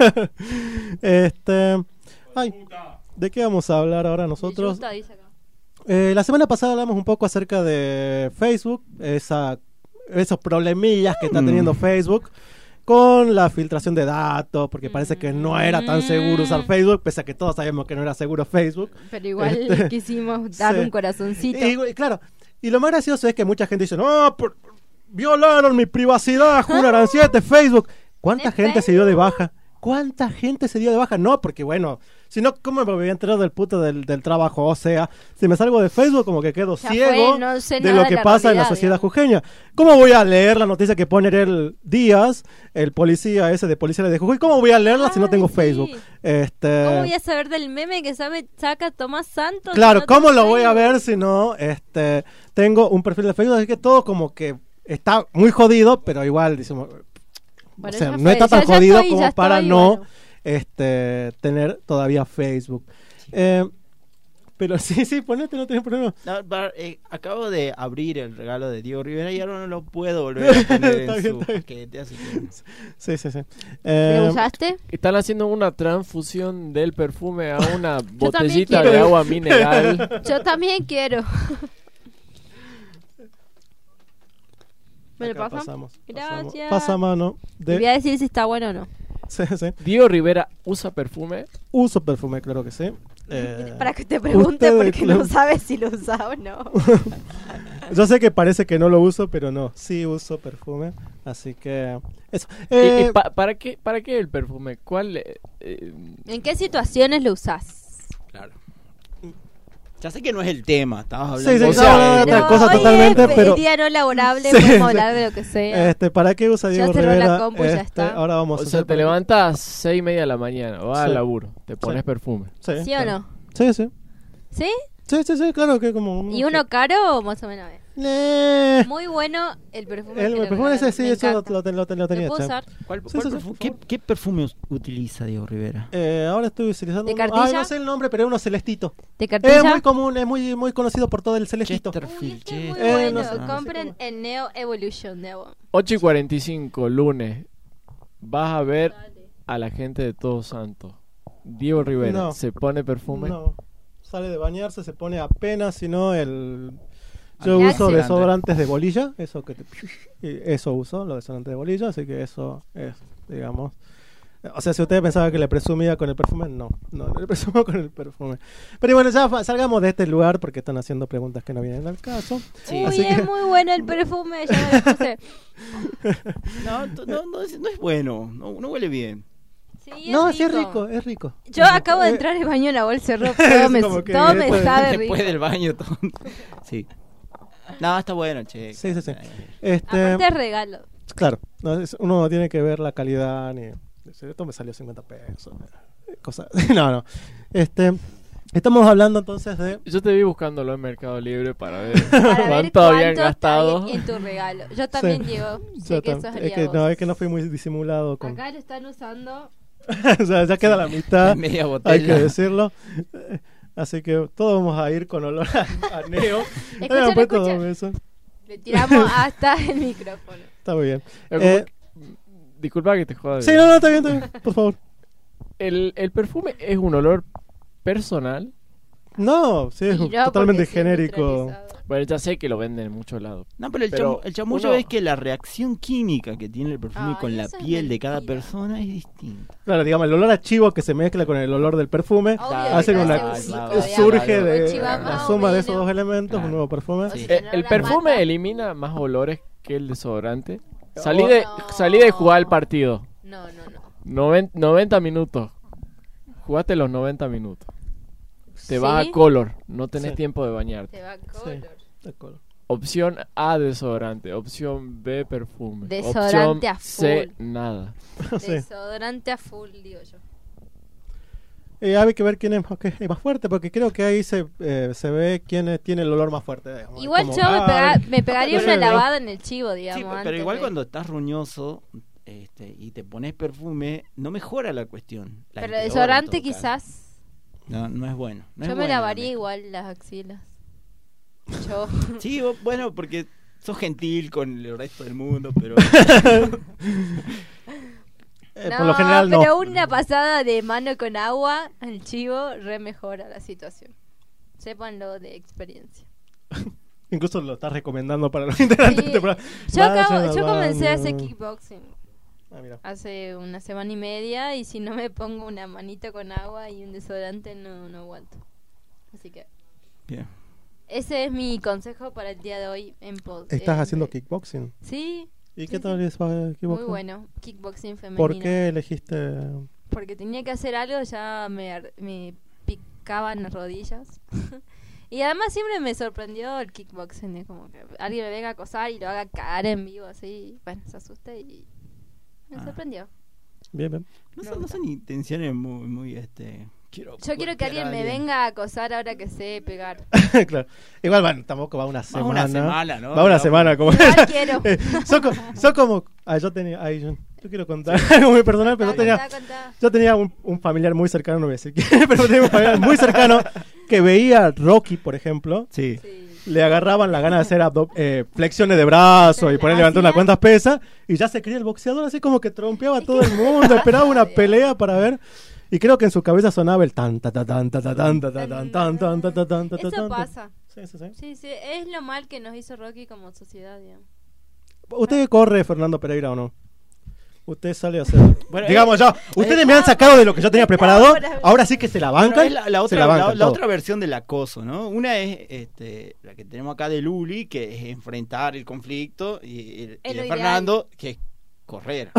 este, ay, ¿de qué vamos a hablar ahora nosotros? Yuta dice acá. Eh, la semana pasada hablamos un poco acerca de Facebook, esa, esos problemillas que está Mm. teniendo Facebook con la filtración de datos, porque parece que no era tan seguro usar Facebook, pese a que todos sabemos que no era seguro Facebook. Pero igual Este, quisimos dar sí. un corazoncito. Y, y claro, y lo más gracioso es que mucha gente dice, no, por- violaron mi privacidad, jurarán siete, Facebook. ¿Cuánta ¿De gente se dio de baja? ¿Cuánta gente se dio de baja? No, porque bueno, si no, ¿cómo me voy a enterar del puto del, del trabajo? O sea, si me salgo de Facebook, como que quedo Ya ciego fue, no sé de nada lo de que la pasa en la realidad, sociedad digamos. jujeña. ¿Cómo voy a leer la noticia que pone el Díaz, el policía ese de Policía de Jujuy? ¿Cómo voy a leerla si no tengo Facebook? Este... ¿Cómo voy a saber del meme que sabe, saca Tomás Santos? Claro, si no ¿cómo tengo lo voy a Facebook? ver si no este, tengo un perfil de Facebook? Así que todo como que está muy jodido, pero igual, decimos, Bueno, o sea, ya no fue, está tan ya- ya jodido estoy, como ya para estoy, no bueno. este, tener todavía Facebook. Eh, pero sí, sí, ponete, no tenés problema. No, para- eh, acabo de abrir el regalo de Diego Rivera y ahora no lo puedo volver a poner Está en bien, su está bien. paquete, así que... Sí, sí, sí. ¿Lo Eh, usaste? Están haciendo una transfusión del perfume a una también botellita quiero. de agua mineral. Yo también quiero. ¿Me lo acá pasan? pasamos, Gracias. pasamos. Pasa mano Te voy a de... decir si está bueno o no. Sí, sí. Diego Rivera usa perfume. Uso perfume, claro que sí. Eh, Para que te pregunte ustedes porque lo- no sabes si lo usa o no. Yo sé que parece que no lo uso, pero no, sí uso perfume, así que eso. ¿Y- Eh, y pa- ¿para, qué, ¿Para qué el perfume? ¿Cuál? eh, eh, ¿En qué situaciones lo usás? Claro. Ya sé que no es el tema, estabas Sí, hablando sí, o no, sea, no, otra No, cosa hoy totalmente, es pero... día no laborable, Sí, podemos sí. hablar de lo que sea. Este, ¿para qué usa Diego Ya cerró la Rivera? compu y ya Este, está. ahora vamos o a sea, hacer te levantas seis y media de la mañana, vas Sí. al laburo, te pones Sí. perfume. Sí, ¿Sí o claro. no? Sí, sí. ¿Sí? Sí, sí, sí, claro que como... un- ¿Y uno caro o más o menos? Eh, Muy bueno el perfume. el que le perfume ese regalaron, sí, me eso lo, encanta. lo, ten- lo ten- lo tenía. ¿Lo puedo che. usar? ¿Cuál, Sí, cuál sí, sí, perfu- por ¿qué, favor. qué perfume us- utiliza Diego Rivera? Eh, ahora estoy utilizando... ¿De uno- cartilla? Ay, no sé el nombre, pero es uno celestito. ¿De Es cartilla? muy común, es muy, muy conocido por todo el celestito. Chesterfield, Muy che. Eh, bueno. no sé, no sé Compren cómo. en Neo Evolution. Neo. ocho y cuarenta y cinco, lunes. Vas a ver a la gente de Todos Santos. Diego Rivera, No. ¿se pone perfume? No, sale de bañarse, se pone apenas, sino el... Yo Ah, uso sí. desodorantes de bolilla, eso que te, eso uso, los desodorantes de bolilla, así que eso es, digamos. O sea, si ustedes pensaban que le presumía con el perfume, no, no, le presumo con el perfume. Pero bueno, ya fa- salgamos de este lugar porque están haciendo preguntas que no vienen al caso. Uy, Así es que- muy bueno el perfume, ya me puse. No, t- no, no, es, no es bueno, no, no huele bien. Sí, No, sí es rico, es rico. Yo Es acabo de rico. entrar al baño en la bolsa de ropa, Es todo me, como que todo me después- sabe rico. Después del baño, todo. Sí. No, está bueno, che. Sí, sí, sí. Este, Aparte es regalo. claro, no, es- uno no tiene que ver la calidad ni... Esto me salió cincuenta pesos. Cosa, no, no. Este, estamos hablando entonces de... Yo te vi buscándolo en Mercado Libre para ver Para ver cuánto habían cuánto gastado. está en tu regalo. Yo también Sí. llevo. Yo Sé que tam- eso es haría que vos. no, es que no fui muy disimulado con... Acá lo están usando. O sea, ya queda la mitad, Media hay botella. que decirlo. Eh, Así que todos vamos a ir con olor a, a neo. Escucha, Habíamos puesto escucha. dos veces. Le tiramos hasta el micrófono. Está muy bien. Pero Eh, como que- Disculpa que te joda. sí, no, no, está bien, está bien, por favor. El, el perfume es un olor personal. No, sí, es Y no, totalmente porque sí, genérico. Bueno, ya sé que lo venden en muchos lados. No, pero el, Pero chamu- el chamullo uno- es que la reacción química que tiene el perfume Ay, con la eso es piel de cada mentira. persona es distinta. Claro, digamos, el olor a chivo que se mezcla con el olor del perfume Obvio, hacen que una hace un Ah, pico, surge digamos. de El chiva la más o suma de menos. esos dos elementos, Claro. un nuevo perfume. Sí. Eh, el la perfume mata. elimina más olores que el desodorante. Salí de, salí de jugar el partido. No, no, no. Noven- noventa minutos. Jugaste los noventa minutos. Te vas ¿Sí? a color. No tenés Sí. tiempo de bañarte. Te va Sí, color. de acuerdo. Opción A, desodorante. Opción B, perfume. Desodorante Opción a C, full. nada. Sí. Desodorante a full, digo yo. Eh, hay que ver quién es más, que- es más fuerte, porque creo que ahí se, eh, se ve quién es- tiene el olor más fuerte. Digamos. Igual Como, yo me, ah, pega- me pegaría no una sé, lavada en el chivo, digamos. Sí, pero antes igual de- cuando estás roñoso este, y te pones perfume, no mejora la cuestión. La Pero empeora, en desodorante todo caso. quizás. No, no es bueno. no es Yo me buena la lavaría mezcla. igual las axilas. Yo. Sí, vos- bueno, porque sos gentil con el resto del mundo, pero... Eh, no, por lo general no. pero una pasada de mano con agua al chivo re mejora la situación. Sépanlo de experiencia. Incluso lo estás recomendando para los integrantes Sí. de programa. Yo, acabo- Vayan yo al comencé a baño. hacer kickboxing Ah, mira. hace una semana y media y si no me pongo una manita con agua y un desodorante no, no aguanto. Así que Bien. ese es mi consejo para el día de hoy en pod. ¿Estás en- haciendo kickboxing? Sí. ¿Y sí, qué sí. tal es eh, kickboxing? Muy bueno, kickboxing femenino. ¿Por qué elegiste? Porque tenía que hacer algo, ya me, ar- me picaban las rodillas. Y además siempre me sorprendió el kickboxing, es como que alguien me venga a acosar y lo haga caer en vivo así, bueno, se asuste y me Ah. sorprendió. Bien, bien. No Me son, no gusta. son intenciones muy, muy, este... Quiero Yo quiero que alguien me venga a acosar ahora que sé pegar. Claro. Igual, bueno, tampoco va una Va semana. una semana, ¿no? Va una No, semana. Como... Igual quiero. Eh, son, co- son como... Ah, yo tenía... Ay, yo, yo quiero contar algo muy personal, pero yo Contá, tenía... contá, contá. Yo tenía un, un familiar muy cercano, no voy a decir quién, pero tenía un familiar muy cercano que veía Rocky, por ejemplo. Sí. Le agarraban la gana de hacer abdo- eh, flexiones de brazos y poner levantar unas cuantas pesas y ya se creía el boxeador así como que trompeaba a todo el mundo, esperaba una pelea para ver y creo que en su cabeza sonaba el tan ta ta tan ta ta tan ta ta tan tan tan ta ta tan ta ta Eso tan. pasa. Sí, sí, sí. Sí, sí, es lo mal que nos hizo Rocky como sociedad, digamos. ¿Usted corre Fernando Pereira o no? Usted sale a hacer. Bueno, Digamos eh, ya, ustedes eh, me han sacado de lo que yo tenía preparado, ahora- ahora sí que se la bancan. Bueno, es la, la se otra, la bancan la, la todo. otra versión del acoso, ¿no? Una es este, la que tenemos acá de Luli, que es enfrentar el conflicto, y, y- y Es lo de ideal. Fernando, que es correr.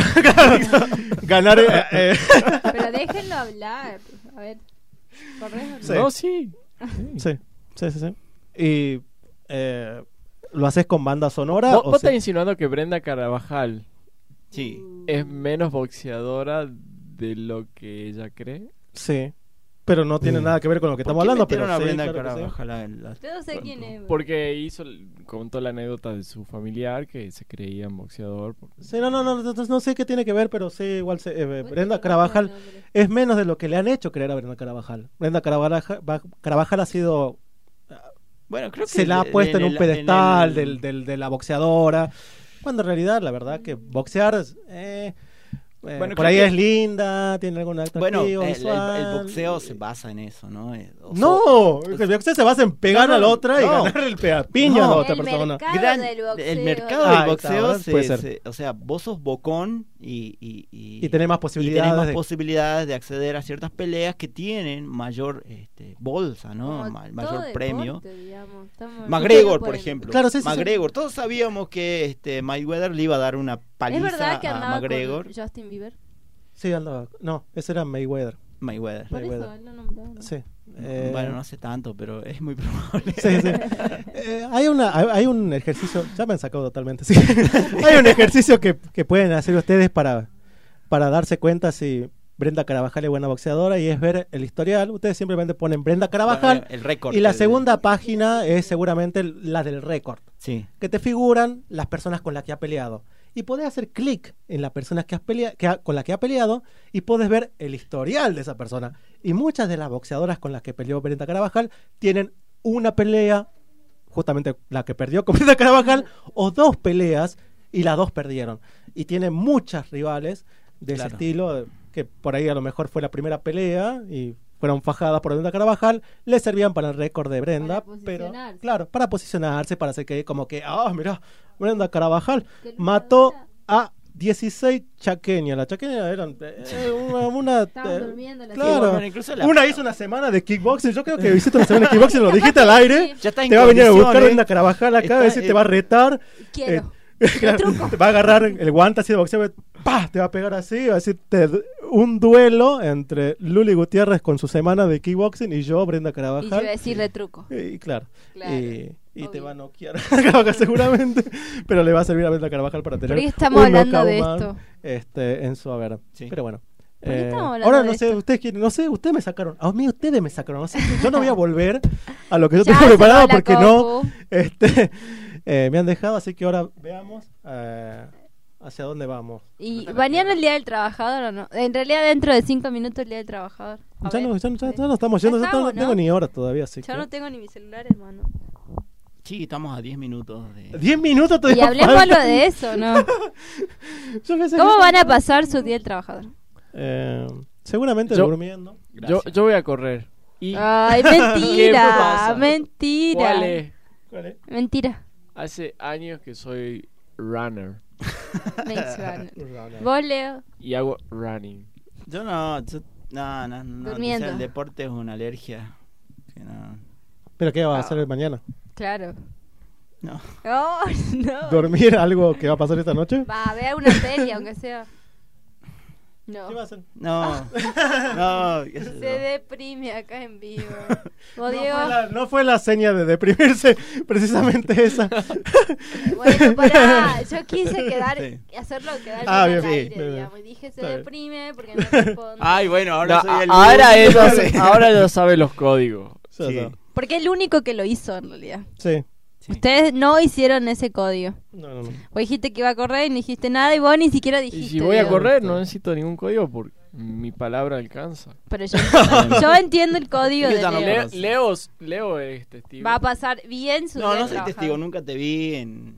Ganar. eh, eh. Pero déjenlo hablar. A ver. ¿Corres o no? Sí. No, sí. Sí, sí, sí, sí. Y eh, ¿lo haces con banda sonora? ¿Vos, o vos se- estás insinuando que Brenda Carvajal Sí. es menos boxeadora de lo que ella cree? Sí, pero no tiene nada que ver con lo que estamos hablando. Pero a sí, Brenda claro que sí. Carvajal a la- Yo no sé quién es. Porque hizo, contó la anécdota de su familiar que se creía un boxeador. Sí, no, no, no, no, no sé qué tiene que ver, pero sí, igual se, eh, Brenda Carvajal es menos de lo que le han hecho creer a Brenda Carvajal. Brenda Carvajal, va- Carvajal ha sido... Bueno, creo que se la ha de- puesto en en un el- pedestal en el- del, del- de la boxeadora, cuando en realidad la verdad que boxear... es, eh, Eh, Bueno, por creo ahí que- es linda, tiene algún acto Bueno, el, el- visual. el boxeo se basa en eso, ¿no? Eh, o No, so- el boxeo se basa en pegar No, no, a la otra y no. ganar el pegapiña No. a la otra El persona. mercado Gran- del boxeo. el mercado Ah, del boxeo, está, se- puede ser. se- o sea, vos sos bocón y, y, y, Y tenés más y posibilidades tenés más de- posibilidades de acceder a ciertas peleas que tienen mayor este, bolsa, ¿no? Como Ma- todo mayor premio. deporte, digamos. Estamos- McGregor, por por el- ejemplo. Claro, sí, sí, sí. McGregor. Todos sabíamos que este, Mayweather le iba a dar una ¿Es paliza verdad que a andaba McGregor. con Justin Bieber? Sí, andaba. No, ese era Mayweather. Mayweather. Por Mayweather. eso él lo nombraba. Sí. Eh, Bueno, no hace tanto, pero es muy probable. Sí, sí. Eh, hay, una, hay, hay un ejercicio, ya me han sacado totalmente, sí. Hay un ejercicio que, que pueden hacer ustedes para, para darse cuenta si Brenda Carabajal es buena boxeadora, y es ver el historial. Ustedes simplemente ponen Brenda Carabajal, Bueno, el récord. y la El- segunda página es seguramente la del récord, Sí. que te figuran las personas con las que ha peleado. Y podés hacer clic en la persona que has pelea- que ha- con la que ha peleado, y podés ver el historial de esa persona. Y muchas de las boxeadoras con las que peleó Brenda Carabajal tienen una pelea, justamente la que perdió con Brenda Carabajal, o dos peleas, y las dos perdieron. Y tiene muchas rivales de Claro. ese estilo, que por ahí a lo mejor fue la primera pelea y fueron fajadas por Brenda Carabajal, le servían para el récord de Brenda, Para pero posicionarse. claro, para posicionarse, para hacer que como que, ah, mirá, Brenda Carabajal Que mató a dieciséis chaqueñas. Las chaqueñas eran eh, una, una, Estaban eh, durmiendo las claro, Sí, bueno, incluso la- una hizo una semana de kickboxing. Yo creo que hiciste una semana de kickboxing, lo dijiste al aire. Ya está en Te va a venir a buscar condiciones. Brenda Carabajal acá, a ver Está si te en- va a retar. Quiero. Eh, claro, te va a agarrar el guante así de boxeo, ¡pah! Te va a pegar así, va a decirte un duelo entre Luli Gutiérrez con su semana de kickboxing y yo, Brenda Y yo Carabajal. iba a decir retruco. Y claro, Claro, y, y te obvio. va a noquear Carabajal seguramente, pero le va a servir a Brenda Carabajal para tener ¿Por qué estamos un hablando knockout de más, esto? este, en su haber. Sí. Pero bueno. ¿Por qué eh, estamos hablando ahora de no sé, esto? ustedes quieren, no sé, ustedes me sacaron, a mí ustedes me sacaron, así que yo no voy a volver a lo que yo Ya tengo se preparado va la porque no, Cocu. este, eh, me han dejado, así que ahora veamos eh, hacia dónde vamos. ¿Y mañana el Día del Trabajador o no? En realidad dentro de cinco minutos el Día del Trabajador. A Ya ver, no, ya, no- a ya- ver. ya no estamos yendo, Ya ya no estamos, tengo ¿no? ni hora todavía, así Yo que... no tengo ni mi celular, hermano. Sí, estamos a diez minutos de... diez minutos Y todavía hablemos faltan. algo de eso, ¿no? Yo pensé ¿Cómo que- van a pasar su Día del Trabajador? Eh, seguramente Yo- durmiendo. Yo, yo voy a correr. Y Ay, ¿Qué mentira, pasa? mentira. ¿Cuál es? ¿Cuál es? Mentira. Hace años que soy runner Maze Runner. Vos, Leo. y hago running. Yo no, yo, no, no, no. Durmiendo. o sea, el deporte es una alergia. Que no. ¿Pero qué va a hacer mañana? Claro. No. Oh, no. ¿Dormir algo que va a pasar esta noche? Va a ver una serie, aunque sea. No. ¿Qué va a hacer? No. No. qué sé Se yo. deprime acá en vivo. No ¿Vos, Diego? fue, la, no fue la seña de deprimirse, precisamente esa. Bueno, pará. Yo quise quedar, Sí. hacerlo quedar Ah, bien bien, al sí, aire, bien, bien. digamos. Y dije, se Está bien. deprime porque no responde. Ay, bueno, ahora No, soy el ahora, único. ellos, Sí. ahora ellos saben los códigos. Ya Sí. está. Porque es el único que lo hizo, en realidad. Sí. Sí. Ustedes no hicieron ese código. No, no, no. Vos dijiste que iba a correr y no dijiste nada y vos ni siquiera dijiste. Y si voy a Diego. correr no necesito ningún código porque mi palabra alcanza. Pero yo entiendo, yo entiendo el código Yo de ya no Leo. Le- Leo, Leo es testigo. Va a pasar bien su No, día no de soy trabajador. testigo, nunca te vi en.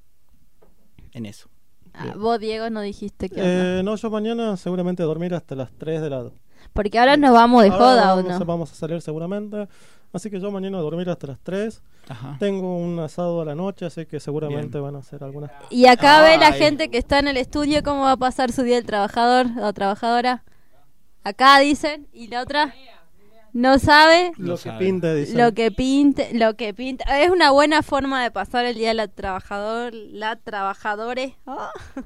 En eso. Ah, vos, Diego, no dijiste que onda. Eh, no, yo mañana seguramente dormir hasta las tres de la... Porque ahora nos vamos de Ahora joda, ¿o vamos, no? a- vamos a salir seguramente. Así que yo mañana a dormir hasta las tres. Ajá. Tengo un asado a la noche, así que seguramente Bien. van a hacer algunas... Y acá ve la Ay. gente que está en el estudio cómo va a pasar su día del trabajador o trabajadora. Acá dicen, y la otra no sabe Lo que sabe. pinta, dicen. lo que pinte, lo que pinta. Es una buena forma de pasar el día de la trabajador, la trabajadores. Oh.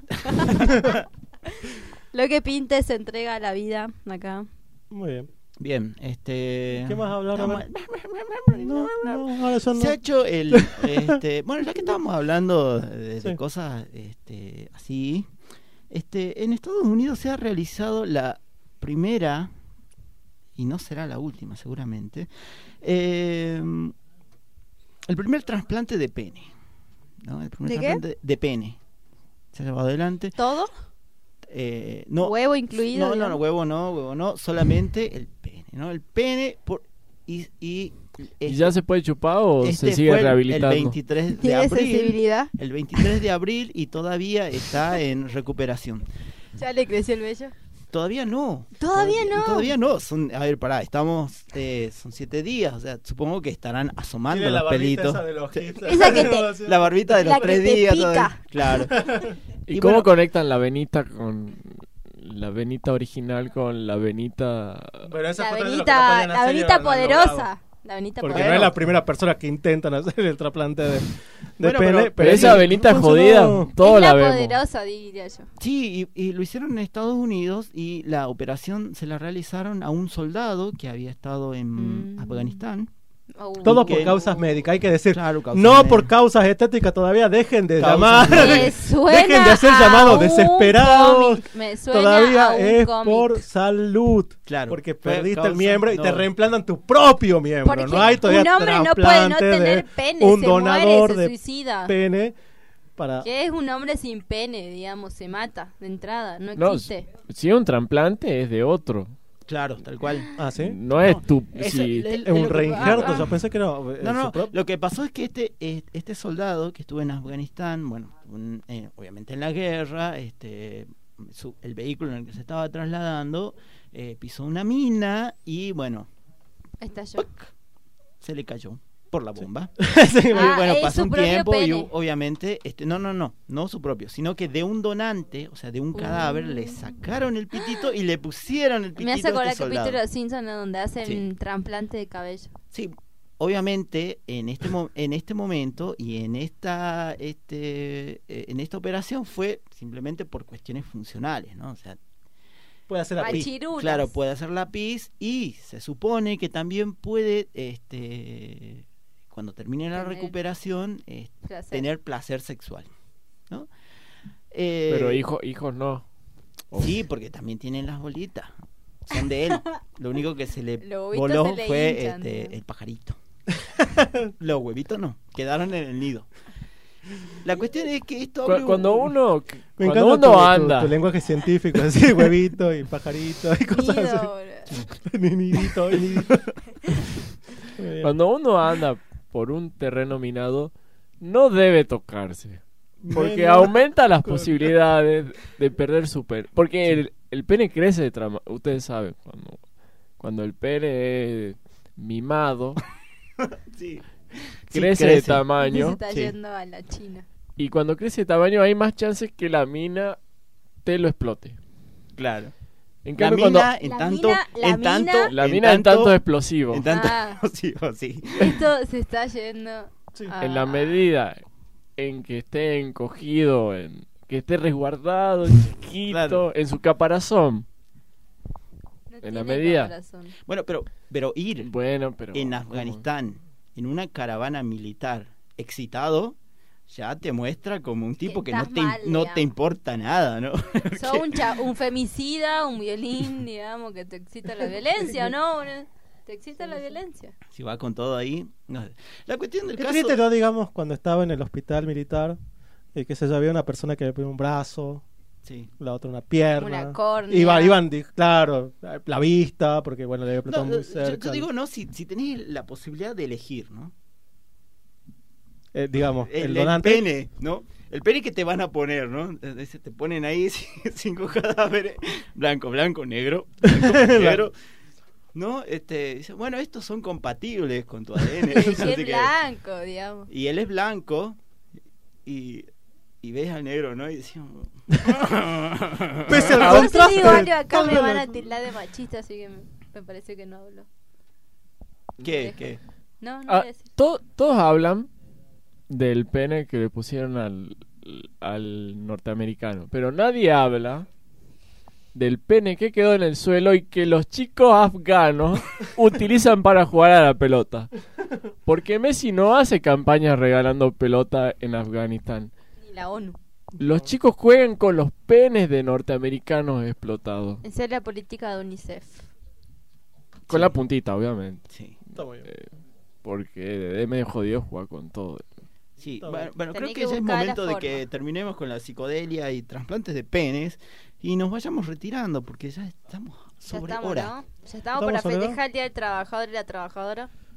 Lo que pinte se entrega a la vida acá. Muy bien. Bien, este. ¿Qué más hablar? A No, ver. No, no, ahora yo no. Se ha hecho el. Este, bueno, ya que estábamos hablando de, de Sí. cosas este, así, este, en Estados Unidos se ha realizado la primera, y no será la última seguramente, eh, el primer trasplante de pene. ¿No? El primer ¿De qué? trasplante de pene. Se ha llevado adelante. ¿Todo? Eh, no, ¿Huevo incluido? no, no, no, digamos? huevo no, huevo no, solamente el pene, ¿no? El pene por y, y, ¿Y este- ya se puede chupar o este se sigue fue el- rehabilitando? El veintitrés de ¿Tiene abril. sensibilidad? El veintitrés de abril y todavía está en recuperación. ¿Ya le creció el vello? Todavía no. ¿Todavía no? Todavía no. Son, a ver, pará, estamos, eh, son siete días, o sea, supongo que estarán asomando Tiene los la barbita pelitos. esa de los hipsters. Esa que te- La barbita de la los que tres te días. pica. todavía. Claro. ¿Y, Y cómo bueno- conectan la venita con la venita original con la venita? Bueno, esa La fue otra vez lo que no venita, podían la hacer y venita ahora lo han poderosa. logrado. La venita Porque poderosa. no es la primera persona que intentan hacer el trasplante de, de Bueno, pene. pero- Pero esa sí, venita funcionó. jodida, todos Es la la vemos. poderosa, diría yo. Sí, y, y lo hicieron en Estados Unidos y la operación se la realizaron a un soldado que había estado en Mm. Afganistán. Oh. Todo Y por que- causas médicas, hay que decir. Claro, causas No médicas. por causas estéticas todavía, dejen de Causas llamar. médicas. Me suena Dejen de hacer a llamados un desesperados. cómic, me suena Todavía a un es cómic. por salud. Claro. Porque Fue perdiste causa- el miembro y te no. reemplantan tu propio miembro. Porque no hay todavía un hombre no puede no trasplante tener de pene, un se donador muere, se de suicida. pene para. Que es un hombre sin pene, digamos, se mata de entrada, no No, existe. si es un trasplante es de otro. Claro, tal cual. Ah, ¿sí? No es tu. Eso- si- el- Es un lo que- reinjerto, ah, yo pensé que no. No, eh, no, su propio- lo que pasó es que este eh, este soldado que estuvo en Afganistán, bueno, un- eh, obviamente en la guerra, este su- el vehículo en el que se estaba trasladando eh, pisó una mina y bueno, Estalló. se le cayó por la bomba. Sí, Y Ah, bueno, es pasó su un propio tiempo y pene. u- obviamente, este, no, no, no, no su propio, sino que de un donante, o sea, de un cadáver, le sacaron el pitito y le pusieron el pitito Me hace a acordar el este capítulo soldado. de Simpson donde hacen Sí. trasplante de cabello. Sí, obviamente en este mo- en este momento y en esta este eh, en esta operación fue simplemente por cuestiones funcionales, ¿no? O sea, Puede hacer la pi. Machirulas. claro, puede hacer la pis y se supone que también puede este cuando termine la Tener recuperación eh, placer. tener placer sexual, ¿no? Eh, Pero hijo, hijos no. Sí, porque también tienen las bolitas. Son de él. Lo único que se le Los huevitos voló se le fue hinchan, este, digamos. el pajarito. Los huevitos no, quedaron en el nido. La cuestión es que esto Cu- abre un- cuando uno, Me cuando encanta uno tu, tu- anda, tu lenguaje científico, así, huevito y pajarito y cosas Nido, así. boludo. Ni nidito, ni nidito. Muy bien. cuando uno anda por un terreno minado, no debe tocarse. Porque Menos aumenta las con- posibilidades de perder su pene. Porque el, el pene crece de trama. Ustedes saben, cuando, cuando el pene es mimado, Sí. crece, Sí, de crece. Se tamaño. está Sí. yendo a la China. Y cuando crece de tamaño hay más chances que la mina te lo explote. Claro. En La cambio, mina, cuando en La tanto, mina- la en tanto, mina- la en mina en tanto, tanto explosivo, en tanto, Ah. sí, oh, sí. Esto se está yendo a... en la medida en que esté encogido, en que esté resguardado, chiquito, Claro. en su caparazón. No en la tiene medida. caparazón. Bueno, pero, pero ir Bueno, pero en Afganistán en una caravana militar excitado ya te muestra como un tipo que no estás te, mal, no digamos. te importa nada, ¿no? Sos un, cha- un femicida, un violín, digamos, que te excita la violencia, ¿o no? boludo? Te excita la violencia. Si va con todo ahí, no sé. La cuestión del Qué caso, triste, ¿no? Digamos, cuando estaba en el hospital militar, eh, que se había una persona que le ponía un brazo, sí. la otra una pierna. Una córnea. Iban, iban, di- claro, la vista, porque bueno, le había explotado No, muy yo, cerca. yo digo, no, si, si tenés la posibilidad de elegir, ¿no? Eh, digamos, el, El, el donante. pene, ¿no? El pene que te van a poner, ¿no? Ese te ponen ahí cinco cadáveres, blanco, blanco, negro, blanco, negro. ¿No? Este, dice, bueno, estos son compatibles con tu A D N. Y no sé es qué. blanco, digamos. Y él es blanco y, y ves al negro, ¿no? Y decimos... Pese al No sé contraste. si igual acá me Cámbialo. van a tildar de machista, así que me, me parece que no hablo. ¿Qué? ¿Qué? No, no Ah, voy a decir. to- todos hablan del pene que le pusieron al, al norteamericano, pero nadie habla del pene que quedó en el suelo y que los chicos afganos utilizan para jugar a la pelota. Porque Messi no hace campañas regalando pelota en Afganistán. Ni la ONU. Los chicos juegan con los penes de norteamericanos explotados. Esa es la política de UNICEF. Con la puntita, obviamente. Sí. Está muy bien. Eh, porque es medio jodido jugar con todo. Sí, Está bueno, bien. bueno, creo Tenés que, que ya es buscar la momento de forma. que terminemos con la psicodelia y trasplantes de penes y nos vayamos retirando porque ya estamos Ya sobre estamos, hora. ¿no? Ya estamos, ¿Estamos para sobre hora? festejar el Día del Trabajador y la Trabajadora.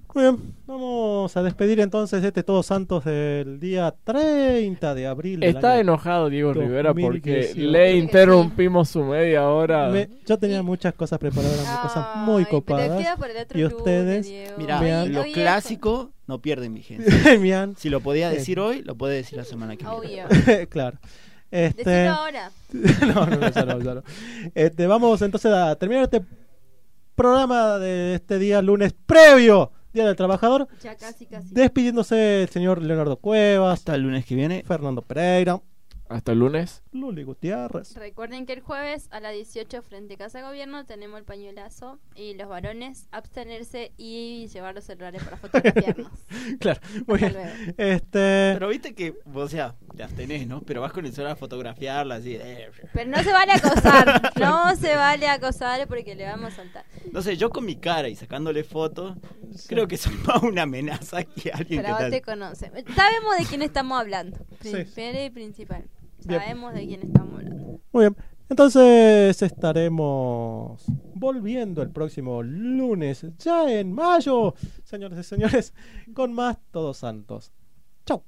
Muy bien, vamos a despedir entonces este Todos Santos del día treinta de abril. del Está año enojado Diego Rivera porque dos mil dieciocho. le interrumpimos su media hora. Me- yo tenía muchas cosas preparadas, Ay, cosas muy pero copadas. queda para el otro Y lunes, ustedes Diego. Mira, me han- lo Hoy es- clásico no pierde vigencia. me han- Si lo podía Eh. decir hoy, lo puede decir la semana que viene. Obvio. claro. Este... Decilo ahora. no, no, no, ya no, ya no. Este, vamos entonces a terminar este programa de este día lunes previo Día del Trabajador. Ya casi, casi. Despidiéndose el señor Leonardo Cuevas. Hasta el lunes que viene. Fernando Pereira. Hasta el lunes. Luli Gutiérrez. Recuerden que el jueves a las dieciocho frente a Casa Gobierno tenemos el pañuelazo y los varones abstenerse y llevar los celulares para fotografiarnos. Claro, muy Hasta bien. luego. Este... Pero viste que, o sea, te abstenés, ¿no? Pero vas con el celular a fotografiarla así. eh. Pero no se vale acosar, no se vale acosar porque le vamos a soltar. No sé, yo con mi cara y sacándole fotos, creo que soy más una amenaza que alguien Pero que vos tal. te conoce. Sabemos de quién estamos hablando. Sí. Primero y principal. Bien. Sabemos de quién estamos hablando. Muy bien. Entonces estaremos volviendo el próximo lunes, ya en mayo, señores y señores, con más Todos Santos. Chau.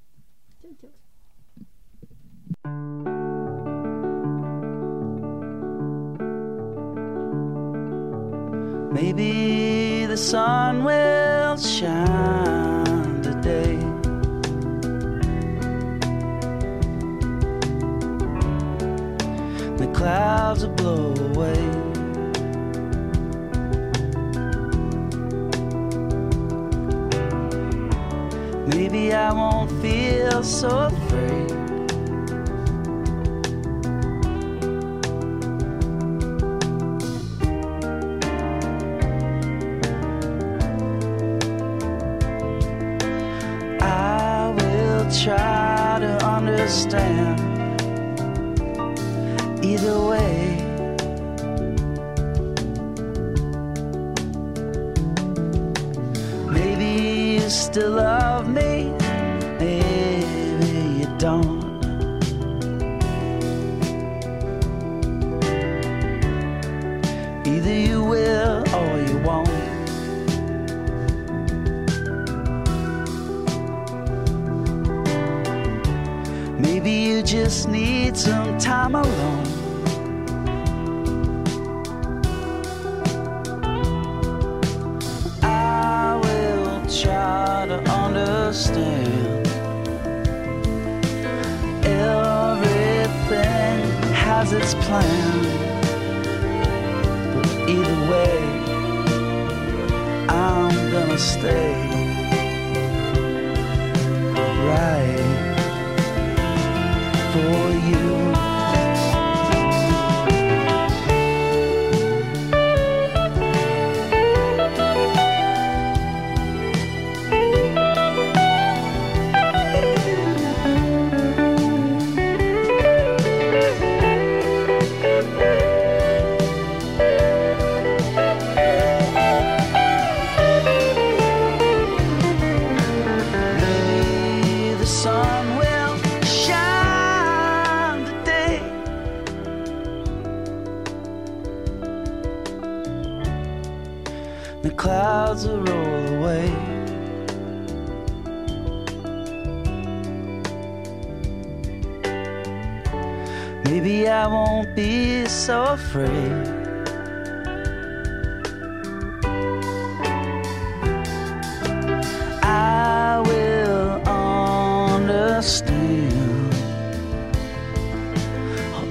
Maybe the sun will shine today. The clouds will blow away. Maybe I won't feel so afraid. I will try to understand. Either way, maybe you still love me, maybe you don't. Either you will or you won't. Maybe you just need some time alone. I will try to understand. Everything has its plan, but either way, I'm gonna stay right for you. Maybe the sun will shine today. The clouds will roll away. Maybe I won't be so afraid. I will understand how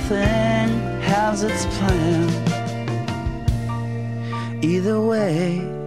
everything has its plan. Either way,